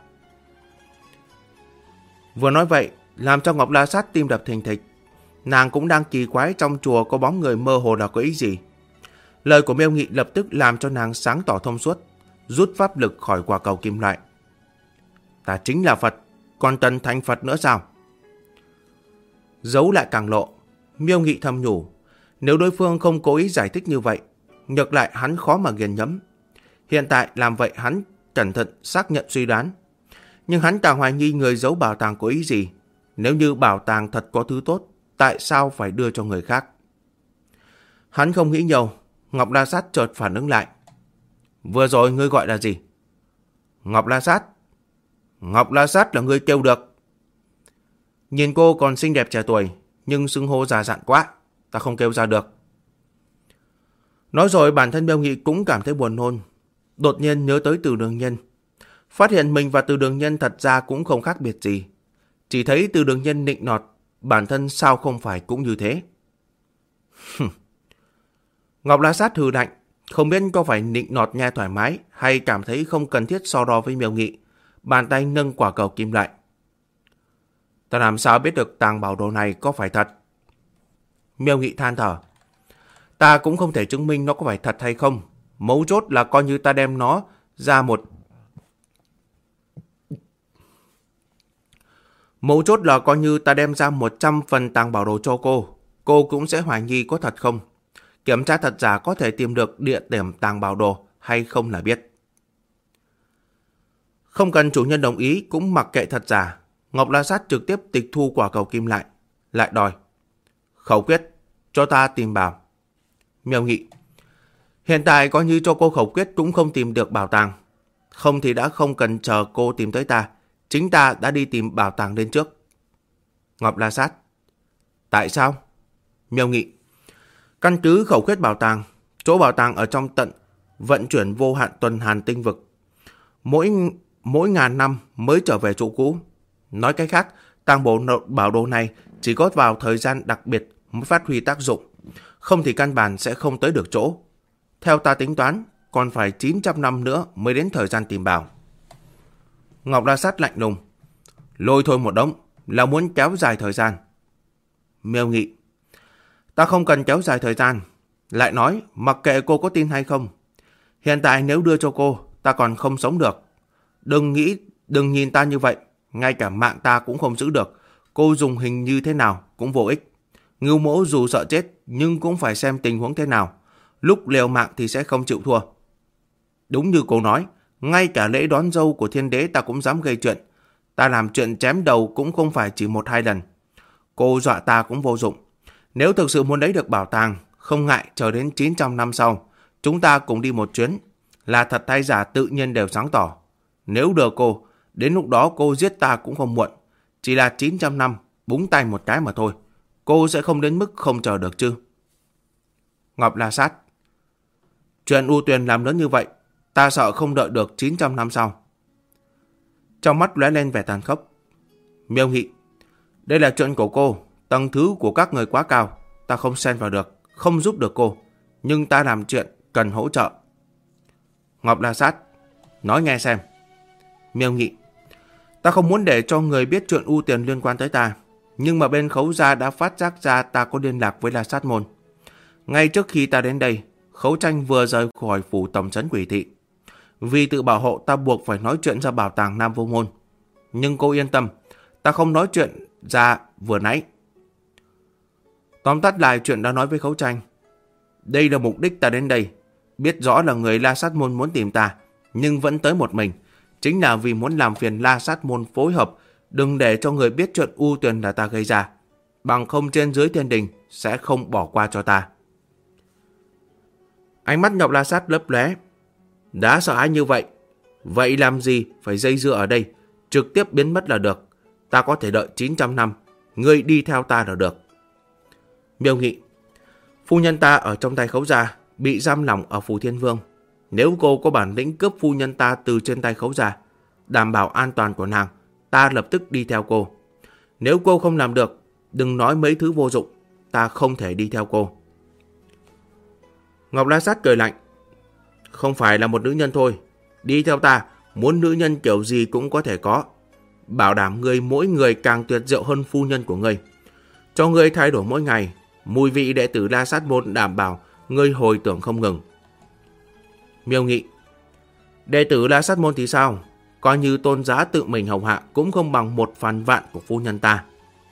Vừa nói vậy, làm cho Ngọc La Sát tim đập thình thịch. Nàng cũng đang kỳ quái trong chùa có bóng người mơ hồ là có ý gì. Lời của Miêu Nghị lập tức làm cho nàng sáng tỏ thông suốt, rút pháp lực khỏi quả cầu kim loại. Ta chính là Phật, còn cần thành Phật nữa sao? Giấu lại càng lộ, Miêu Nghị thầm nhủ, nếu đối phương không cố ý giải thích như vậy, ngược lại hắn khó mà nghiền nhấm. Hiện tại làm vậy hắn cẩn thận xác nhận suy đoán, nhưng hắn càng hoài nghi người giấu bảo tàng có ý gì. Nếu như bảo tàng thật có thứ tốt, tại sao phải đưa cho người khác? Hắn không nghĩ nhiều, Ngọc La Sát chợt phản ứng lại. Vừa rồi ngươi gọi là gì? Ngọc La Sát. Ngọc La Sát là ngươi kêu được. Nhìn cô còn xinh đẹp trẻ tuổi, nhưng xưng hô già dặn quá, ta không kêu ra được. Nói rồi bản thân Miêu Nghị cũng cảm thấy buồn nôn. Đột nhiên nhớ tới Từ Đường Nhân, phát hiện mình và Từ Đường Nhân thật ra cũng không khác biệt gì. Chỉ thấy Từ Đường Nhân nịnh nọt, bản thân sao không phải cũng như thế. Ngọc La Sát hừ lạnh, không biết có phải nịnh nọt nghe thoải mái hay cảm thấy không cần thiết so đo với Miêu Nghị. Bàn tay nâng quả cầu kim loại. Ta làm sao biết được tàng bảo đồ này có phải thật? Miêu Nghị than thở. Ta cũng không thể chứng minh nó có phải thật hay không. Mấu chốt là coi như ta đem nó ra một... Mấu chốt là coi như ta đem ra 100 phần tàng bảo đồ cho cô cũng sẽ hoài nghi có thật không. Kiểm tra thật giả có thể tìm được địa điểm tàng bảo đồ hay không là biết. Không cần chủ nhân đồng ý cũng mặc kệ thật giả, Ngọc La Sát trực tiếp tịch thu quả cầu kim lại đòi. Khẩu quyết, cho ta tìm bảo. Miêu Nghị. Hiện tại coi như cho cô khẩu quyết cũng không tìm được bảo tàng. Không thì đã không cần chờ cô tìm tới ta. Chính ta đã đi tìm bảo tàng lên trước. Ngọc La Sát. Tại sao? Miêu Nghị. Căn cứ khẩu quyết bảo tàng, chỗ bảo tàng ở trong tận vận chuyển vô hạn tuần hoàn tinh vực. Mỗi ngàn năm mới trở về chỗ cũ. Nói cách khác, tàng bảo đồ này chỉ có vào thời gian đặc biệt mới phát huy tác dụng. Không thì căn bản sẽ không tới được chỗ. Theo ta tính toán, còn phải 900 năm nữa mới đến thời gian tìm bảo. Ngọc La Sát lạnh lùng. Lôi thôi một đống, là muốn kéo dài thời gian. Miêu Nghị. Ta không cần kéo dài thời gian. Lại nói, mặc kệ cô có tin hay không. Hiện tại nếu đưa cho cô, ta còn không sống được. Đừng nhìn ta như vậy. Ngay cả mạng ta cũng không giữ được. Cô dùng hình như thế nào cũng vô ích. Ngưu Mỗ dù sợ chết, nhưng cũng phải xem tình huống thế nào. Lúc liều mạng thì sẽ không chịu thua. Đúng như cô nói, ngay cả lễ đón dâu của thiên đế ta cũng dám gây chuyện. Ta làm chuyện chém đầu cũng không phải chỉ 1-2 lần. Cô dọa ta cũng vô dụng. Nếu thực sự muốn lấy được bảo tàng, không ngại chờ đến 900 năm sau, chúng ta cùng đi một chuyến. Là thật hay giả tự nhiên đều sáng tỏ. Nếu được cô, đến lúc đó cô giết ta cũng không muộn. Chỉ là 900 năm, búng tay một cái mà thôi. Cô sẽ không đến mức không chờ được chứ? Ngọc La Sát. Chuyện U Tuyền làm lớn như vậy, ta sợ không đợi được 900 năm sau. Trong mắt lóe lên vẻ tàn khốc. Miêu Nghị. Đây là chuyện của cô. Tầng thứ của các người quá cao. Ta không xen vào được, không giúp được cô. Nhưng ta làm chuyện cần hỗ trợ. Ngọc La Sát. Nói nghe xem. Miêu Nghị. Ta không muốn để cho người biết chuyện U Tuyền liên quan tới ta. Nhưng mà bên Khấu gia đã phát giác ra ta có liên lạc với La Sát môn. Ngay trước khi ta đến đây, Khấu Tranh vừa rời khỏi phủ tổng trấn Quỷ Thị. Vì tự bảo hộ ta buộc phải nói chuyện ra bảo tàng Nam Vô Môn. Nhưng cô yên tâm, ta không nói chuyện ra vừa nãy. Tóm tắt lại chuyện đã nói với Khấu Tranh. Đây là mục đích ta đến đây. biết rõ là người La Sát Môn muốn tìm ta, nhưng vẫn tới một mình, chính là vì muốn làm phiền La Sát Môn phối hợp, đừng để cho người biết chuyện U Tuyền là ta gây ra. Bằng không trên dưới thiên đình sẽ không bỏ qua cho ta. Ánh mắt Ngọc La Sát lấp lóe. Đã sợ hãi như vậy, vậy làm gì phải dây dưa ở đây, trực tiếp biến mất là được. Ta có thể đợi 900 năm, ngươi đi theo ta là được. Miêu Nghị, phu nhân ta ở trong tay Khấu gia, bị giam lỏng ở Phù Thiên Vương. Nếu cô có bản lĩnh cướp phu nhân ta từ trên tay Khấu gia, đảm bảo an toàn của nàng, ta lập tức đi theo cô. Nếu cô không làm được, đừng nói mấy thứ vô dụng, ta không thể đi theo cô. Ngọc La Sát cười lạnh. Không phải là một nữ nhân thôi, đi theo ta, muốn nữ nhân kiểu gì cũng có thể có. Bảo đảm ngươi mỗi người càng tuyệt diệu hơn phu nhân của ngươi. Cho ngươi thay đổi mỗi ngày, mùi vị đệ tử La Sát Môn đảm bảo ngươi hồi tưởng không ngừng. Miêu Nghị, đệ tử La Sát Môn thì sao? Coi như tôn giá tự mình hầu hạ cũng không bằng 1/1000 của phu nhân ta.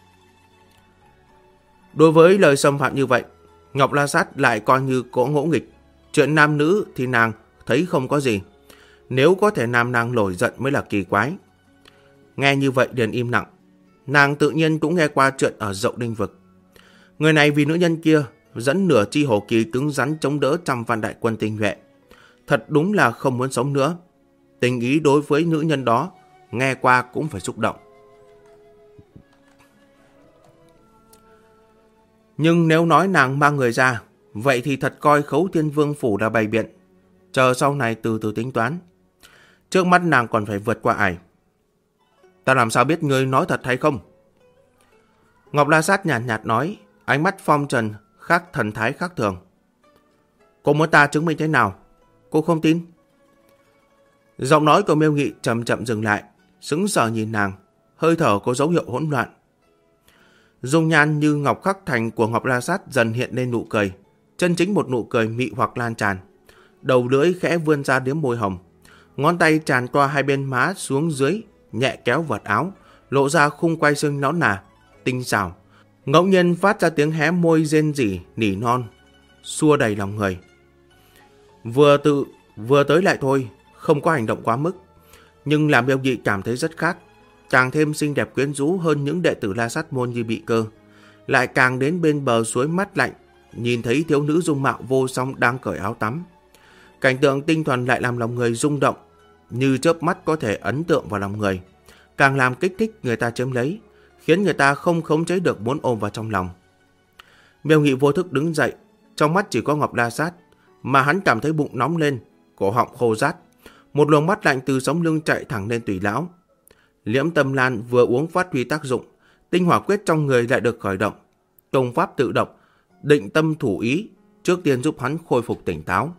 Đối với lời xâm phạm như vậy, Ngọc La Sát lại coi như có ngỗ nghịch. Chuyện nam nữ thì nàng thấy không có gì, nếu có thể làm nàng nổi giận mới là kỳ quái. Nghe như vậy liền im lặng. Nàng tự nhiên cũng nghe qua chuyện ở Dậu Đinh Vực. Người này vì nữ nhân kia dẫn nửa chi hổ kỳ cứng rắn chống đỡ 100 vạn đại quân tinh nhuệ. Thật đúng là không muốn sống nữa. Tình ý đối với nữ nhân đó nghe qua cũng phải xúc động. Nhưng nếu nói nàng mang người ra, vậy thì thật coi Khấu Thiên Vương phủ là bày biện. Chờ sau này từ từ tính toán. Trước mắt nàng còn phải vượt qua ải. Ta làm sao biết ngươi nói thật hay không? Ngọc La Sát nhàn nhạt nói, ánh mắt phong trần khác thần thái khác thường. Cô muốn ta chứng minh thế nào? Cô không tin? Giọng nói của Miêu Nghị chậm chậm dừng lại, sững sờ nhìn nàng, hơi thở có dấu hiệu hỗn loạn. Dung nhan như ngọc khắc thành của Ngọc La Sát dần hiện lên nụ cười, chân chính một nụ cười mị hoặc lan tràn. Đầu lưỡi khẽ vươn ra liếm môi hồng, ngón tay tràn qua hai bên má xuống dưới, nhẹ kéo vạt áo, lộ ra khung quai xương nõn nà, tinh xảo. Ngẫu nhiên phát ra tiếng hé môi rên rỉ, nỉ non, xua đầy lòng người. Vừa tới lại thôi, không có hành động quá mức, nhưng làm Miêu Nghị cảm thấy rất khác, càng thêm xinh đẹp quyến rũ hơn những đệ tử La Sát Môn như Bị Cơ. Lại càng đến bên bờ suối mát lạnh, nhìn thấy thiếu nữ dung mạo vô song đang cởi áo tắm. Cảnh tượng tinh thuần lại làm lòng người rung động, như chớp mắt có thể ấn tượng vào lòng người, càng làm kích thích người ta chiếm lấy, khiến người ta không khống chế được muốn ôm vào trong lòng. Miêu Nghị vô thức đứng dậy, trong mắt chỉ có Ngọc La Sát, mà hắn cảm thấy bụng nóng lên, cổ họng khô rát, một luồng mắt lạnh từ sống lưng chạy thẳng lên tủy lão. Liễm Tâm Lan vừa uống phát huy tác dụng, tinh hỏa quyết trong người lại được khởi động, công pháp tự động, định tâm thủ ý, trước tiên giúp hắn khôi phục tỉnh táo.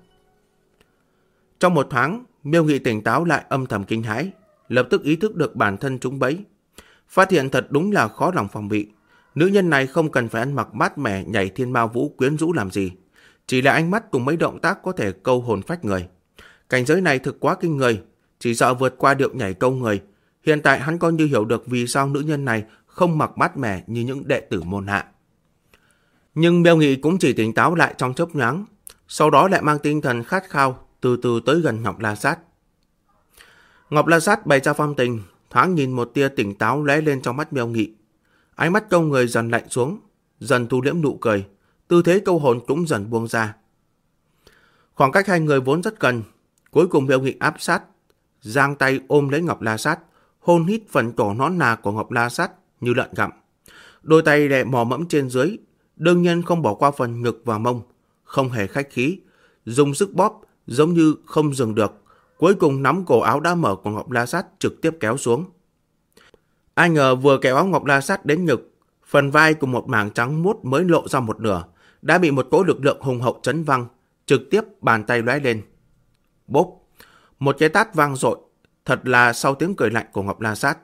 Trong một thoáng, Miêu Nghị tỉnh táo lại âm thầm kinh hãi, lập tức ý thức được bản thân trúng bẫy. Phát hiện thật đúng là khó lòng phòng bị. Nữ nhân này không cần phải ăn mặc mát mẻ nhảy thiên ma vũ quyến rũ làm gì, chỉ là ánh mắt cùng mấy động tác có thể câu hồn phách người. Cảnh giới này thực quá kinh người, chỉ sợ vượt qua điệu nhảy câu người. Hiện tại hắn coi như hiểu được vì sao nữ nhân này không mặc mát mẻ như những đệ tử môn hạ. Nhưng Miêu Nghị cũng chỉ tỉnh táo lại trong chớp nhoáng, sau đó lại mang tinh thần khát khao từ từ tới gần Ngọc La Sát. Ngọc La Sát bày ra phong tình, thoáng nhìn một tia tỉnh táo lóe lên trong mắt Miêu Nghị. Ánh mắt câu người dần lạnh xuống, dần thu liễm nụ cười, tư thế câu hồn cũng dần buông ra. Khoảng cách hai người vốn rất gần, cuối cùng Miêu Nghị áp sát, giang tay ôm lấy Ngọc La Sát, hôn hít phần cổ nõn nà của Ngọc La Sát như lợn gặm. Đôi tay đè mò mẫm trên dưới, đương nhiên không bỏ qua phần ngực và mông, không hề khách khí, dùng sức bóp giống như không dừng được, cuối cùng nắm cổ áo đã mở của Ngọc La Sát trực tiếp kéo xuống. Ai ngờ vừa kéo áo Ngọc La Sát đến ngực, phần vai cùng một mảng trắng muốt mới lộ ra một nửa, đã bị một cỗ lực lượng hùng hậu chấn văng, trực tiếp bàn tay lóe lên. Bốp, một cái tát vang dội, thật là sau tiếng cười lạnh của Ngọc La Sát.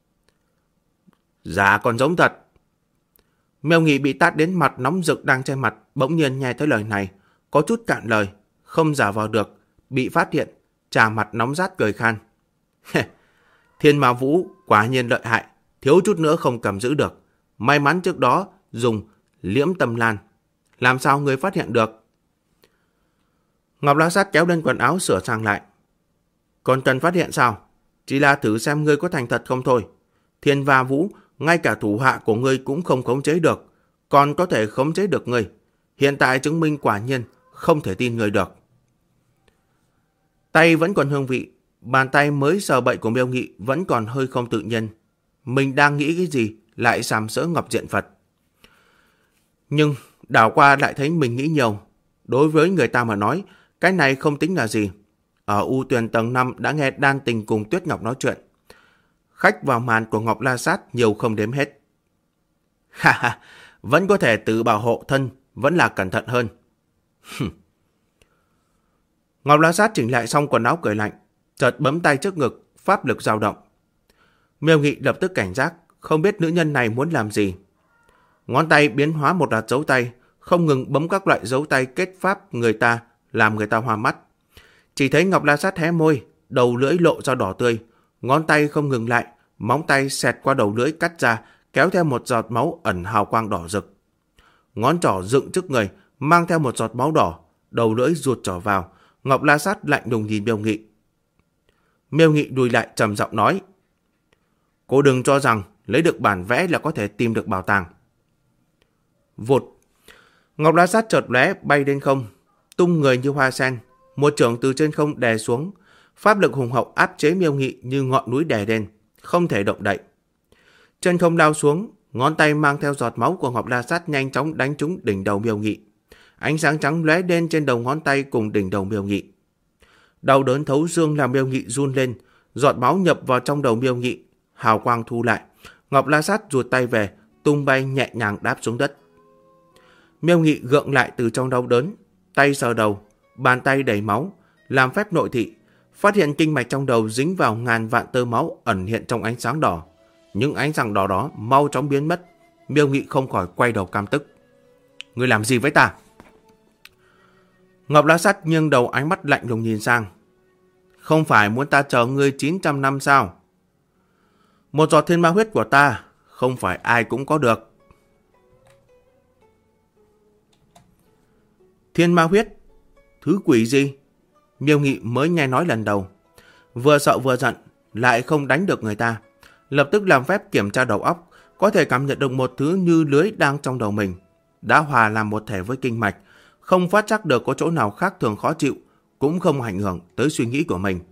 Dạ còn giống thật. Miêu Nghị bị tát đến mặt nóng rực đang che mặt, bỗng nhiên nghe thấy lời này, có chút cạn lời, không giả vào được, bị phát hiện, trà mặt nóng rát cười khan. Thiên Ma Vũ quả nhiên lợi hại, thiếu chút nữa không cầm giữ được. May mắn trước đó dùng Liễm Tâm Lan. Làm sao người phát hiện được? Ngọc La Sát kéo lên quần áo sửa sang lại. Còn cần phát hiện sao? Chỉ là thử xem ngươi có thành thật không thôi. Thiên Va Vũ, ngay cả thủ hạ của ngươi cũng không khống chế được, còn có thể khống chế được ngươi. Hiện tại chứng minh quả nhiên không thể tin người được. Tay vẫn còn hương vị, bàn tay mới sờ bậy của Miêu Nghị vẫn còn hơi không tự nhiên. Mình đang nghĩ cái gì lại sàm sỡ Ngọc Diện Phật. Nhưng đảo qua lại thấy mình nghĩ nhiều. Đối với người ta mà nói, cái này không tính là gì. Ở U Tuyền tầng 5 đã nghe Đan Tình cùng Tuyết Ngọc nói chuyện. Khách vào màn của Ngọc La Sát nhiều không đếm hết. Ha ha, vẫn có thể tự bảo hộ thân, vẫn là cẩn thận hơn. Ngọc La Sát chỉnh lại xong quần áo cười lạnh, chợt bấm tay trước ngực, pháp lực dao động. Miêu Nghị lập tức cảnh giác, không biết nữ nhân này muốn làm gì. Ngón tay biến hóa một loạt dấu tay, không ngừng bấm các loại dấu tay kết pháp người ta, làm người ta hoa mắt. Chỉ thấy Ngọc La Sát hé môi, đầu lưỡi lộ ra đỏ tươi, ngón tay không ngừng lại, móng tay xẹt qua đầu lưỡi cắt ra, kéo theo một giọt máu ẩn hào quang đỏ rực. Ngón trỏ dựng trước người, mang theo một giọt máu đỏ, đầu lưỡi ruột trỏ vào. Ngọc La Sát lạnh lùng nhìn Miêu Nghị. Miêu Nghị lùi lại trầm giọng nói: cô đừng cho rằng lấy được bản vẽ là có thể tìm được bảo tàng. Vụt, Ngọc La Sát chợt lóe bay lên không, tung người như hoa sen, một chưởng từ trên không đè xuống, pháp lực hùng hậu áp chế Miêu Nghị như ngọn núi đè lên, không thể động đậy. Chân không lao xuống, ngón tay mang theo giọt máu của Ngọc La Sát nhanh chóng đánh trúng đỉnh đầu Miêu Nghị. Ánh sáng trắng lóe lên trên đầu ngón tay cùng đỉnh đầu Miêu Nghị. Đau đớn thấu xương làm Miêu Nghị run lên, giọt máu nhập vào trong đầu Miêu Nghị, hào quang thu lại. Ngọc La Sát rụt tay về, tung bay nhẹ nhàng đáp xuống đất. Miêu Nghị gượng lại từ trong đau đớn, tay sờ đầu, bàn tay đầy máu, làm phép nội thị, phát hiện kinh mạch trong đầu dính vào ngàn vạn tơ máu ẩn hiện trong ánh sáng đỏ. Những ánh sáng đỏ đó mau chóng biến mất. Miêu Nghị không khỏi quay đầu căm tức. Ngươi làm gì với ta? Ngọc La Sát nghiêng đầu, ánh mắt lạnh lùng nhìn sang. Không phải muốn ta chờ ngươi 900 năm sao? Một giọt thiên ma huyết của ta không phải ai cũng có được. Thiên ma huyết? Thứ quỷ gì? Miêu Nghị mới nghe nói lần đầu. Vừa sợ vừa giận, lại không đánh được người ta. Lập tức làm phép kiểm tra đầu óc, có thể cảm nhận được một thứ như lưới đang trong đầu mình. Đã hòa làm một thể với kinh mạch, không phát giác được có chỗ nào khác thường khó chịu, cũng không ảnh hưởng tới suy nghĩ của mình.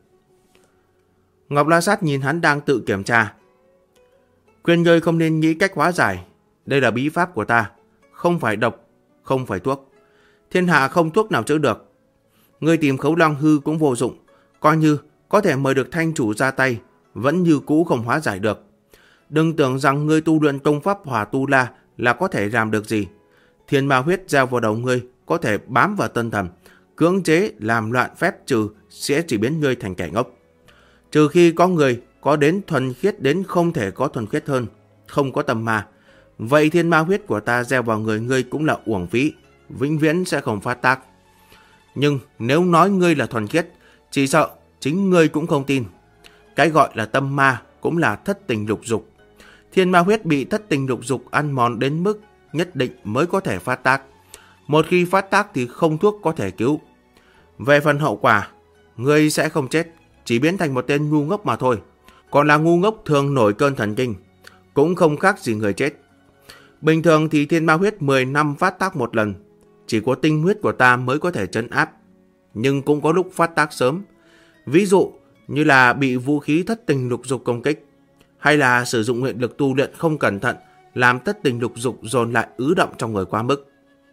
Ngọc La Sát nhìn hắn đang tự kiểm tra. Khuyên ngươi không nên nghĩ cách hóa giải. Đây là bí pháp của ta, không phải độc, không phải thuốc. Thiên hạ không thuốc nào chữa được. Ngươi tìm Khấu Long Hư cũng vô dụng, coi như có thể mời được thanh chủ ra tay, vẫn như cũ không hóa giải được. Đừng tưởng rằng ngươi tu luyện công pháp Hỏa Tu La là có thể làm được gì. Thiên ma huyết gieo vào đầu ngươi có thể bám vào tân thần, cưỡng chế làm loạn phép trừ sẽ chỉ biến ngươi thành kẻ ngốc. Trừ khi có người có đến thuần khiết đến không thể có thuần khiết hơn, không có tâm ma. Vậy thiên ma huyết của ta gieo vào người ngươi cũng là uổng phí, vĩnh viễn sẽ không phát tác. Nhưng nếu nói ngươi là thuần khiết, chỉ sợ chính ngươi cũng không tin. Cái gọi là tâm ma cũng là thất tình lục dục. Thiên ma huyết bị thất tình lục dục ăn mòn đến mức nhất định mới có thể phát tác. Một khi phát tác thì không thuốc có thể cứu. Về phần hậu quả, ngươi sẽ không chết, chỉ biến thành một tên ngu ngốc mà thôi. Còn là ngu ngốc thường nổi cơn thần kinh, cũng không khác gì người chết. Bình thường thì thiên ma huyết 10 năm phát tác một lần, chỉ có tinh huyết của ta mới có thể trấn áp. Nhưng cũng có lúc phát tác sớm. Ví dụ như là bị vũ khí thất tình lục dục công kích, hay là sử dụng nguyện lực tu luyện không cẩn thận, làm thất tình lục dục dồn lại ứ động trong người quá mức.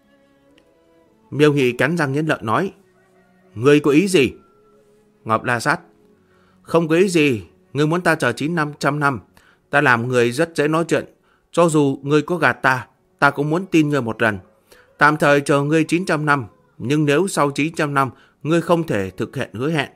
Miêu Nghị cắn răng nghiến lợi nói: Ngươi có ý gì? Ngọc La Sát: Không có ý gì. Ngươi muốn ta chờ 900 năm. Ta làm người rất dễ nói chuyện. Cho dù ngươi có gạt ta, ta cũng muốn tin ngươi một lần. Tạm thời chờ ngươi 900 năm. Nhưng nếu sau 900 năm ngươi không thể thực hiện hứa hẹn.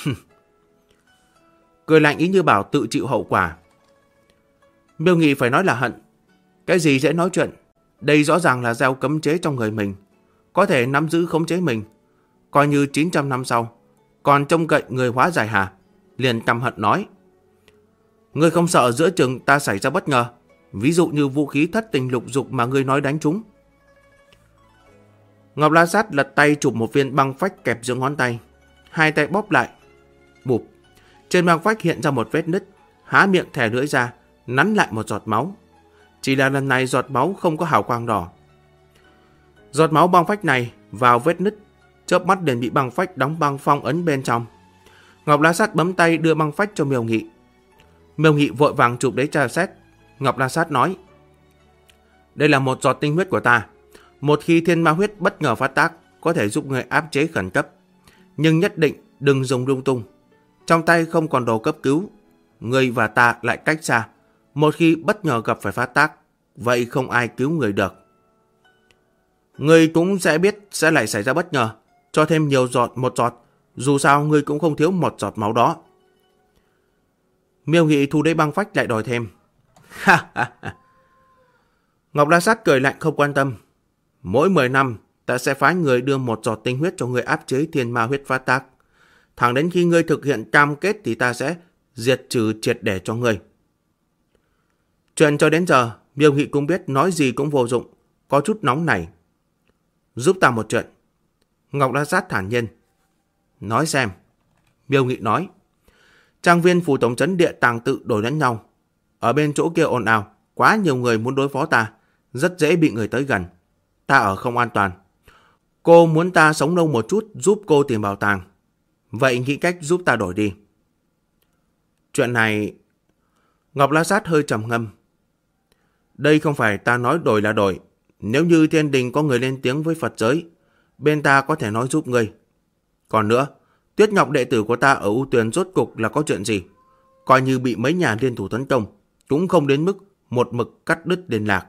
Cười lạnh ý như bảo tự chịu hậu quả. Miêu Nghị phải nói là hận. Cái gì dễ nói chuyện? Đây rõ ràng là gieo cấm chế trong người mình, có thể nắm giữ khống chế mình. Coi như 900 năm sau còn trông cậy người hóa giải hả? Liền căm hận nói: Ngươi không sợ giữa chừng ta xảy ra bất ngờ, ví dụ như vũ khí thất tình lục dục mà ngươi nói đánh trúng? Ngọc La Sát lật tay chụp một viên băng phách kẹp giữa ngón tay. Hai tay bóp lại. Bụp. Trên băng phách hiện ra một vết nứt. Há miệng thè lưỡi ra, nắn lại một giọt máu. Chỉ là lần này giọt máu không có hào quang đỏ. Giọt máu băng phách này vào vết nứt, chớp mắt liền bị băng phách đóng băng phong ấn bên trong. Ngọc La Sát bấm tay đưa băng phách cho Miêu Nghị. Miêu Nghị vội vàng chụp lấy tra xét. Ngọc La Sát nói: đây là một giọt tinh huyết của ta. Một khi thiên ma huyết bất ngờ phát tác, có thể giúp người áp chế khẩn cấp. Nhưng nhất định đừng dùng lung tung. Trong tay không còn đồ cấp cứu. Người và ta lại cách xa. Một khi bất ngờ gặp phải phát tác, vậy không ai cứu người được. Người cũng sẽ biết sẽ lại xảy ra bất ngờ. Cho thêm nhiều giọt, một giọt. Dù sao người cũng không thiếu một giọt máu đó. Miêu Nghị thu lấy băng phách lại đòi thêm. Ngọc La Sát cười lạnh không quan tâm. Mỗi 10 năm ta sẽ phái người đưa một giọt tinh huyết cho người áp chế thiên ma huyết phát tác. Thẳng đến khi ngươi thực hiện cam kết thì ta sẽ diệt trừ triệt để cho ngươi. Chuyện cho đến giờ, Miêu Nghị cũng biết nói gì cũng vô dụng, có chút nóng này. Giúp ta một chuyện. Ngọc La Sát thản nhiên. Nói xem. Miêu Nghị nói. Trang viên phủ tổng trấn Địa Tàng Tự đổi lẫn nhau. Ở bên chỗ kia ồn ào, quá nhiều người muốn đối phó ta, rất dễ bị người tới gần. Ta ở không an toàn. Cô muốn ta sống lâu một chút giúp cô tìm bảo tàng. Vậy nghĩ cách giúp ta đổi đi. Chuyện này... Ngọc La Sát hơi trầm ngâm. Đây không phải ta nói đổi là đổi. Nếu như thiên đình có người lên tiếng với Phật giới, bên ta có thể nói giúp ngươi. Còn nữa, Tuyết Ngọc đệ tử của ta ở U Tuyền rốt cục là có chuyện gì? Coi như bị mấy nhà liên thủ tấn công, cũng không đến mức một mực cắt đứt liên lạc.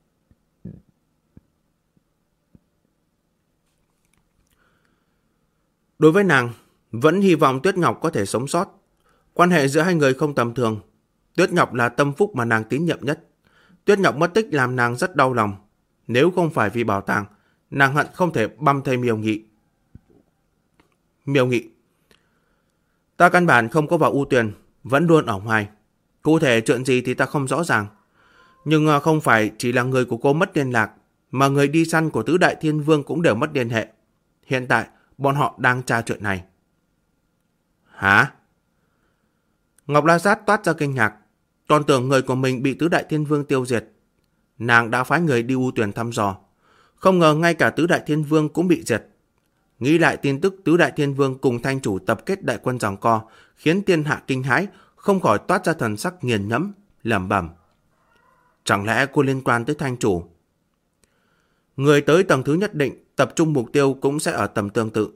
Đối với nàng, vẫn hy vọng Tuyết Ngọc có thể sống sót. Quan hệ giữa hai người không tầm thường. Tuyết Ngọc là tâm phúc mà nàng tín nhiệm nhất. Tuyết Ngọc mất tích làm nàng rất đau lòng. Nếu không phải vì bảo tàng, nàng hận không thể băm thây Miêu Nghị. Miêu Nghị: ta căn bản không có vào U Tuyền, vẫn luôn ở ngoài. Cụ thể chuyện gì thì ta không rõ ràng. Nhưng không phải chỉ là người của cô mất liên lạc, mà người đi săn của Tứ Đại Thiên Vương cũng đều mất liên hệ. Hiện tại, bọn họ đang tra chuyện này. Hả? Ngọc La Sát toát ra kinh ngạc. Còn tưởng người của mình bị Tứ Đại Thiên Vương tiêu diệt. Nàng đã phái người đi U Tuyền thăm dò. Không ngờ ngay cả Tứ Đại Thiên Vương cũng bị diệt. Nghĩ lại tin tức Tứ Đại Thiên Vương cùng Thanh Chủ tập kết đại quân giằng co, khiến thiên hạ kinh hãi, không khỏi toát ra thần sắc nghiền ngẫm, lẩm bẩm. Chẳng lẽ cô liên quan tới Thanh Chủ? Người tới tầng thứ nhất định, tập trung mục tiêu cũng sẽ ở tầm tương tự.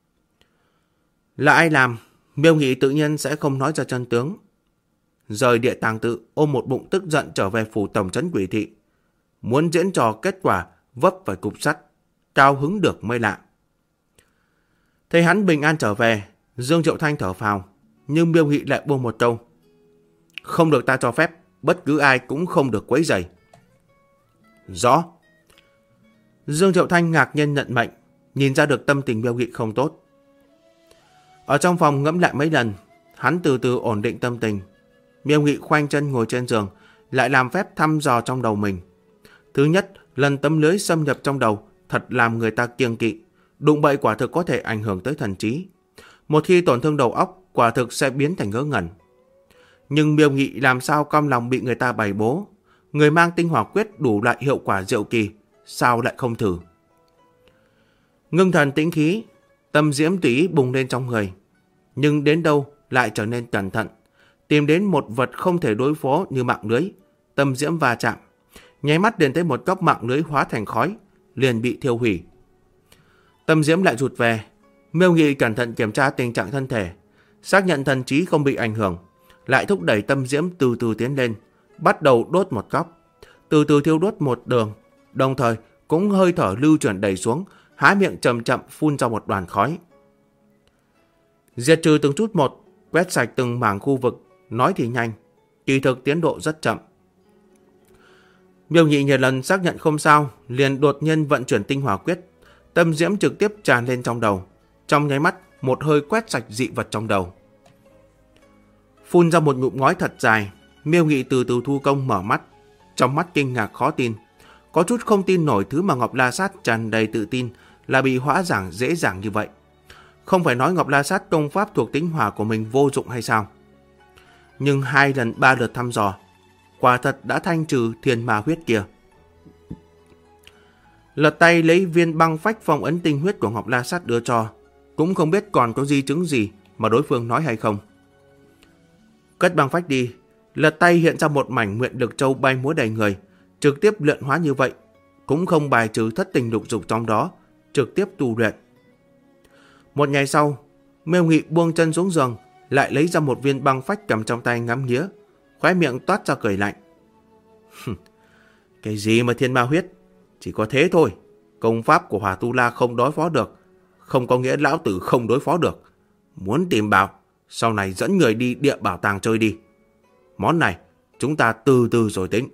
Là ai làm? Miêu Nghị tự nhiên sẽ không nói ra chân tướng. Rời Địa Tàng Tự, ôm một bụng tức giận trở về phủ tổng trấn Quỷ Thị. Muốn diễn trò kết quả vấp phải cục sắt, cao hứng được mới lạ. Thấy hắn bình an trở về, Dương Triệu Thanh thở phào, nhưng Miêu Nghị lại buông một câu. Không được ta cho phép, bất cứ ai cũng không được quấy rầy. Rõ. Dương Triệu Thanh ngạc nhiên nhận mệnh, nhìn ra được tâm tình Miêu Nghị không tốt. Ở trong phòng ngẫm lại mấy lần, hắn từ từ ổn định tâm tình. Miêu Nghị khoanh chân ngồi trên giường, lại làm phép thăm dò trong đầu mình. Thứ nhất, lần tấm lưới xâm nhập trong đầu thật làm người ta kiêng kỵ. Đụng bậy quả thực có thể ảnh hưởng tới thần trí. Một khi tổn thương đầu óc, quả thực sẽ biến thành ngớ ngẩn. Nhưng Miêu Nghị làm sao cam lòng bị người ta bày bố. Người mang tinh hỏa quyết đủ loại hiệu quả diệu kỳ, sao lại không thử? Ngưng thần tĩnh khí, tâm diễm tùy ý bùng lên trong người. Nhưng đến đâu lại trở nên cẩn thận. Tìm đến một vật không thể đối phó như mạng lưới. Tâm diễm va chạm. Nháy mắt đến thấy một góc mạng lưới hóa thành khói, liền bị thiêu hủy. Tâm diễm lại rụt về. Miêu Nghị cẩn thận kiểm tra tình trạng thân thể, xác nhận thần trí không bị ảnh hưởng, lại thúc đẩy tâm diễm từ từ tiến lên, bắt đầu đốt một góc, từ từ thiêu đốt một đường, đồng thời cũng hơi thở lưu chuyển đẩy xuống, há miệng chậm chậm phun ra một đoàn khói. Diệt trừ từng chút một, quét sạch từng mảng khu vực, nói thì nhanh, kỳ thực tiến độ rất chậm. Miêu Nghị nhiều lần xác nhận không sao, liền đột nhiên vận chuyển tinh hỏa quyết, tâm diễm trực tiếp tràn lên trong đầu, trong nháy mắt một hơi quét sạch dị vật trong đầu. Phun ra một ngụm ngói thật dài, Miêu Nghị từ từ thu công mở mắt, trong mắt kinh ngạc khó tin, có chút không tin nổi thứ mà Ngọc La Sát tràn đầy tự tin là bị hóa giải dễ dàng như vậy. Không phải nói Ngọc La Sát công pháp thuộc tính hỏa của mình vô dụng hay sao? Nhưng 2 lần 3 lượt thăm dò, quả thật đã thanh trừ thiên ma huyết kia. Lật tay lấy viên băng phách phong ấn tinh huyết của Ngọc La Sát đưa cho, cũng không biết còn có di chứng gì mà đối phương nói hay không. Cất băng phách đi, lật tay hiện ra một mảnh nguyện lực châu bay múa đầy người, trực tiếp luyện hóa như vậy, cũng không bài trừ thất tình lục dục trong đó, trực tiếp tu luyện. Một ngày sau, Miêu Nghị buông chân xuống giường, lại lấy ra một viên băng phách cầm trong tay ngắm nghía, khóe miệng toát ra cười lạnh. Cái gì mà thiên ma huyết? Chỉ có thế thôi. Công pháp của Hỏa Tu La không đối phó được, không có nghĩa lão tử không đối phó được. Muốn tìm bảo, sau này dẫn người đi địa bảo tàng chơi đi. Món này chúng ta từ từ rồi tính.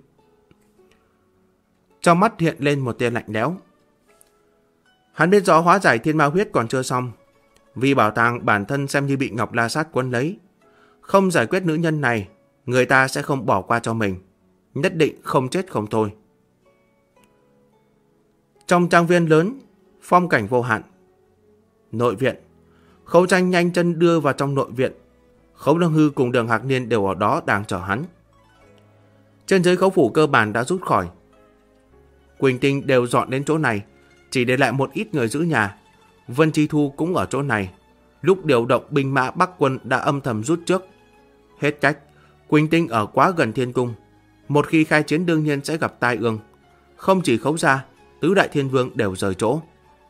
Trong mắt hiện lên một tia lạnh lẽo. Hắn biết rõ hóa giải thiên ma huyết còn chưa xong, vì bảo tàng bản thân xem như bị Ngọc La Sát quấn lấy. Không giải quyết nữ nhân này, người ta sẽ không bỏ qua cho mình. Nhất định không chết không thôi. Trong trang viên lớn, phong cảnh vô hạn. Nội viện, Khấu Tranh nhanh chân đưa vào trong nội viện. Khấu Lăng Hư cùng Đường Hạc Niên đều ở đó đang chờ hắn. Trên dưới khấu phủ cơ bản đã rút khỏi. Quỳnh Tinh đều dọn đến chỗ này, chỉ để lại một ít người giữ nhà. Vân Chi Thu cũng ở chỗ này. Lúc điều động binh mã Bắc quân đã âm thầm rút trước. Hết cách, Quỳnh Tinh ở quá gần Thiên Cung. Một khi khai chiến đương nhiên sẽ gặp tai ương. Không chỉ Khấu gia, tứ đại thiên vương đều rời chỗ.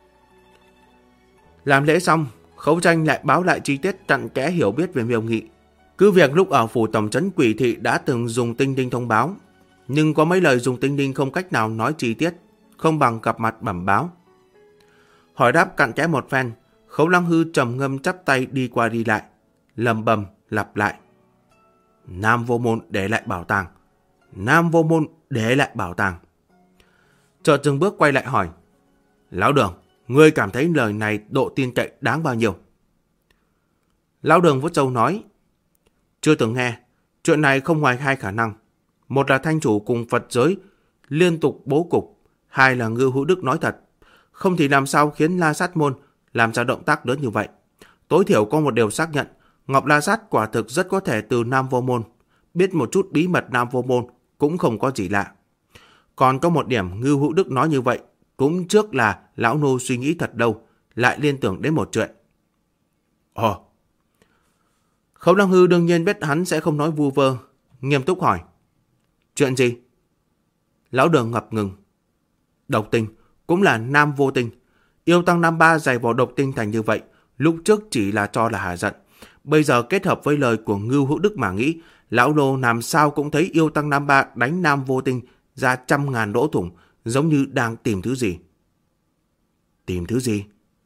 Làm lễ xong, Khấu Tranh lại báo lại chi tiết cặn kẽ hiểu biết về Miêu Nghị. Cứ việc lúc ở phủ tổng trấn Quỷ Thị đã từng dùng tinh đinh thông báo, nhưng có mấy lời dùng tinh đinh không cách nào nói chi tiết, không bằng gặp mặt bẩm báo. Hỏi đáp cặn kẽ một phen, Khấu Lăng Hư trầm ngâm chắp tay đi qua đi lại, lầm bầm lặp lại. Nam Vô Môn để lại bảo tàng. Nam Vô Môn để lại bảo tàng. Chợt dừng bước quay lại hỏi. Lão Đường, ngươi cảm thấy lời này độ tin cậy đáng bao nhiêu? Lão Đường vuốt râu nói. Chưa từng nghe. Chuyện này không ngoài 2 khả năng. Một là thanh chủ cùng Phật giới liên tục bố cục. 2 là Ngưu Hữu Đức nói thật. Không thì làm sao khiến La Sát môn làm ra động tác lớn như vậy. Tối thiểu có một điều xác nhận. Ngọc La Sát quả thực rất có thể từ Nam Vô Môn. Biết một chút bí mật Nam Vô Môn cũng không có gì lạ. Còn có một điểm Ngưu Hữu Đức nói như vậy cũng trước là lão nô suy nghĩ thật lâu, lại liên tưởng đến một chuyện. Ồ! Khấu Lăng Hư đương nhiên biết hắn sẽ không nói vu vơ, nghiêm túc hỏi. Chuyện gì? Lão Đường ngập ngừng. Độc tinh, cũng là Nam Vô Tinh. Yêu Tăng Nam Ba dày vào độc tinh thành như vậy, lúc trước chỉ là cho là hà giận. Bây giờ kết hợp với lời của Ngưu Hữu Đức mà nghĩ, lão nô làm sao cũng thấy Yêu Tăng Nam Ba đánh Nam Vô Tinh ra 100.000 lỗ thủng, giống như đang tìm thứ gì. Tìm thứ gì?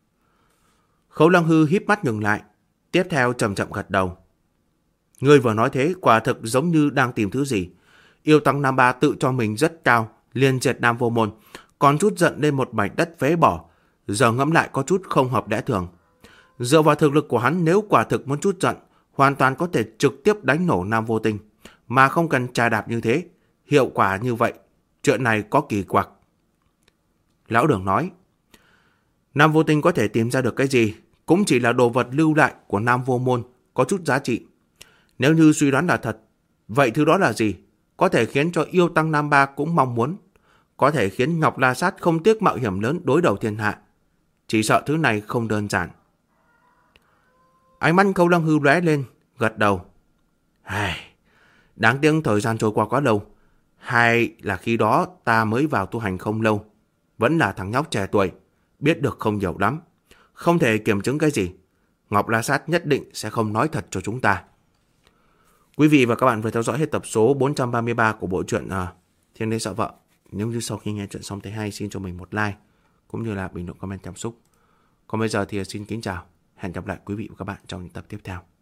Khấu Lăng Hư híp mắt ngừng lại, tiếp theo chậm chậm gật đầu. Ngươi vừa nói thế, quả thực giống như đang tìm thứ gì. Yêu Tăng Nam Ba tự cho mình rất cao, liền diệt Nam Vô Môn, còn chút giận lên một mảnh đất phế bỏ. Giờ ngẫm lại có chút không hợp lẽ thường. Dựa vào thực lực của hắn, nếu quả thực muốn chút giận, hoàn toàn có thể trực tiếp đánh nổ Nam Vô Tinh, mà không cần trà đạp như thế. Hiệu quả như vậy, chuyện này có kỳ quặc. Lão Đường nói, Nam Vô Tinh có thể tìm ra được cái gì, cũng chỉ là đồ vật lưu lại của Nam Vô Môn, có chút giá trị. Nếu như suy đoán là thật, vậy thứ đó là gì? Có thể khiến cho Yêu Tăng Nam Ba cũng mong muốn, có thể khiến Ngọc La Sát không tiếc mạo hiểm lớn đối đầu thiên hạ. Chỉ sợ thứ này không đơn giản. Ánh mắt Khấu Lăng Hư lóe lên, gật đầu. Đáng tiếc thời gian trôi qua quá lâu. Hay là khi đó ta mới vào tu hành không lâu, vẫn là thằng nhóc trẻ tuổi, biết được không nhiều lắm, không thể kiểm chứng cái gì. Ngọc La Sát nhất định sẽ không nói thật cho chúng ta. Quý vị và các bạn vừa theo dõi hết tập số 433 của bộ truyện Thiên Đế Sợ Vợ. Nếu như sau khi nghe chuyện xong thấy hay, xin cho mình một like cũng như là bình luận comment cảm xúc. Còn bây giờ thì xin kính chào, hẹn gặp lại quý vị và các bạn trong những tập tiếp theo.